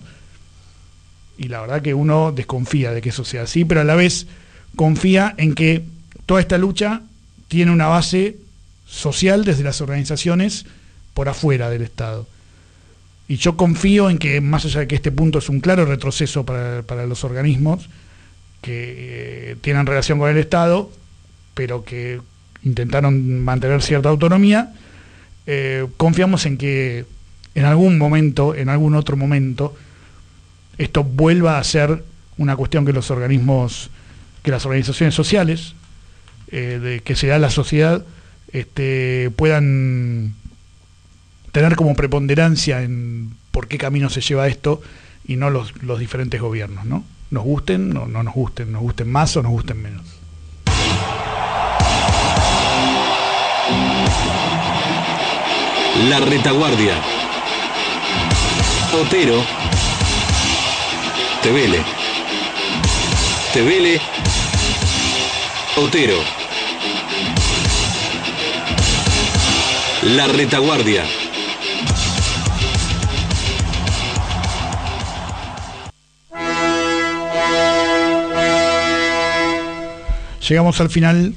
Y la verdad que uno desconfía de que eso sea así, pero a la vez confía en que toda esta lucha tiene una base social desde las organizaciones por afuera del Estado. Y yo confío en que, más allá de que este punto es un claro retroceso para, para los organismos que eh, tienen relación con el Estado, pero que intentaron mantener cierta autonomía, Eh, confiamos en que en algún momento, en algún otro momento, esto vuelva a ser una cuestión que los organismos, que las organizaciones sociales, eh, de que se da la sociedad, este, puedan tener como preponderancia en por qué camino se lleva esto y no los, los diferentes gobiernos, ¿no? Nos gusten o no nos gusten, nos gusten más o nos gusten menos. La Retaguardia. Otero. Tevele. Tevele. Otero. La Retaguardia. Llegamos al final.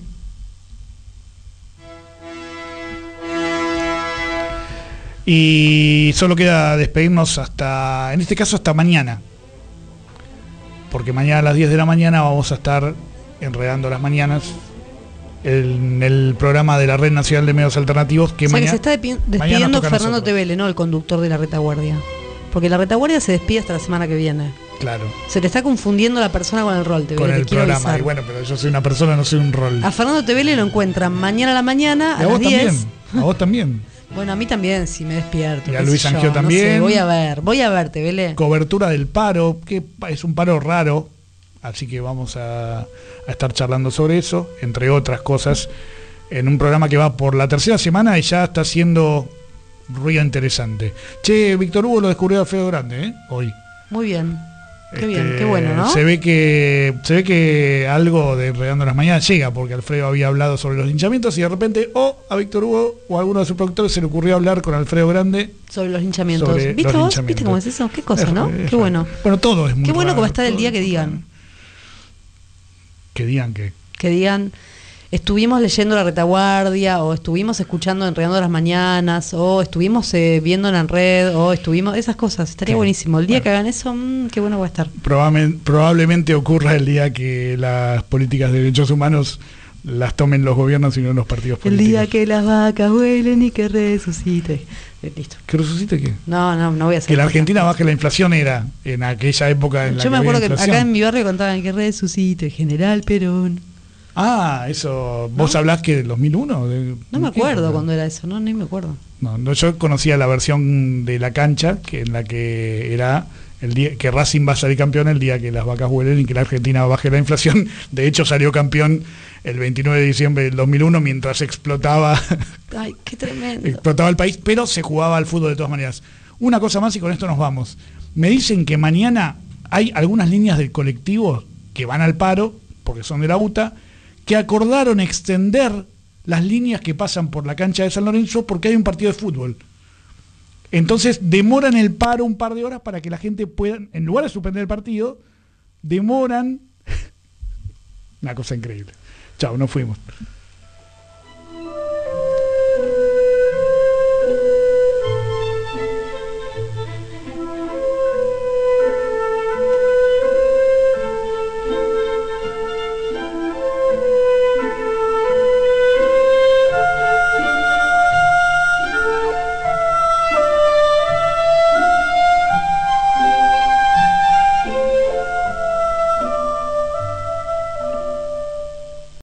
Y solo queda despedirnos hasta, en este caso hasta mañana. Porque mañana a las diez de la mañana vamos a estar enredando las mañanas en el programa de la Red Nacional de Medios Alternativos. Que o sea mañana, que se está despidiendo Fernando Tevele, ¿no? El conductor de la Retaguardia. Porque la Retaguardia se despide hasta la semana que viene. Claro. Se te está confundiendo la persona con el rol, Tevele. Con el te quiero programa. avisar. Y bueno, pero yo soy una persona, no soy un rol. A Fernando Tevele lo encuentran mañana a la mañana a, a las diez. También. A vos también. Bueno, a mí también, si me despierto. Y a Luis Angio también. No sé, voy a ver, voy a verte, Vélez. Cobertura del paro, que es un paro raro, así que vamos a, a estar charlando sobre eso, entre otras cosas, en un programa que va por la tercera semana y ya está siendo ruido interesante. Che, Víctor Hugo lo descubrió Alfredo Grande, ¿eh? Hoy. Muy bien. Qué este, bien, qué bueno, ¿no? Se ve que se ve que algo de Enredando las Mañanas llega, porque Alfredo había hablado sobre los linchamientos y de repente o a Víctor Hugo o a alguno de sus productores se le ocurrió hablar con Alfredo Grande sobre los linchamientos. Sobre ¿Viste los vos? linchamientos. ¿Viste cómo es eso? Qué cosa, es, ¿no? es, qué bueno. Bueno, todo es muy Qué bueno raro, que va a estar el todo, día que digan. Que digan que... Que digan, estuvimos leyendo La Retaguardia, o estuvimos escuchando Enredando las Mañanas, o estuvimos eh, viendo en red, o estuvimos... Esas cosas, estaría Sí. buenísimo. El día Bueno. que hagan eso, mmm, qué bueno va a estar. Probablemente, probablemente ocurra el día que las políticas de derechos humanos las tomen los gobiernos y no los partidos El políticos. día que las vacas huelen y que resucite. Eh, listo. ¿Que resucite qué? No, no, no voy a hacer. Que la Argentina baje la inflación era en aquella época en la Yo me que acuerdo había que inflación. acá en mi barrio contaban que resucite General Perón. Ah, eso. ¿Vos hablás que del dos mil uno? De, No me ¿qué acuerdo época? cuando era eso, no, ni me acuerdo. No, no, yo conocía la versión de La Cancha, que en la que era el día que Racing va a salir campeón el día que las vacas huelen y que la Argentina baje la inflación. De hecho, salió campeón el veintinueve de diciembre del dos mil uno mientras explotaba, Ay, qué tremendo. explotaba el país, pero se jugaba al fútbol de todas maneras. Una cosa más y con esto nos vamos. Me dicen que mañana hay algunas líneas del colectivo que van al paro, porque son de la U T A, que acordaron extender las líneas que pasan por la cancha de San Lorenzo porque hay un partido de fútbol. Entonces demoran el paro un par de horas para que la gente pueda, en lugar de suspender el partido, demoran... Una cosa increíble. Chao, nos fuimos.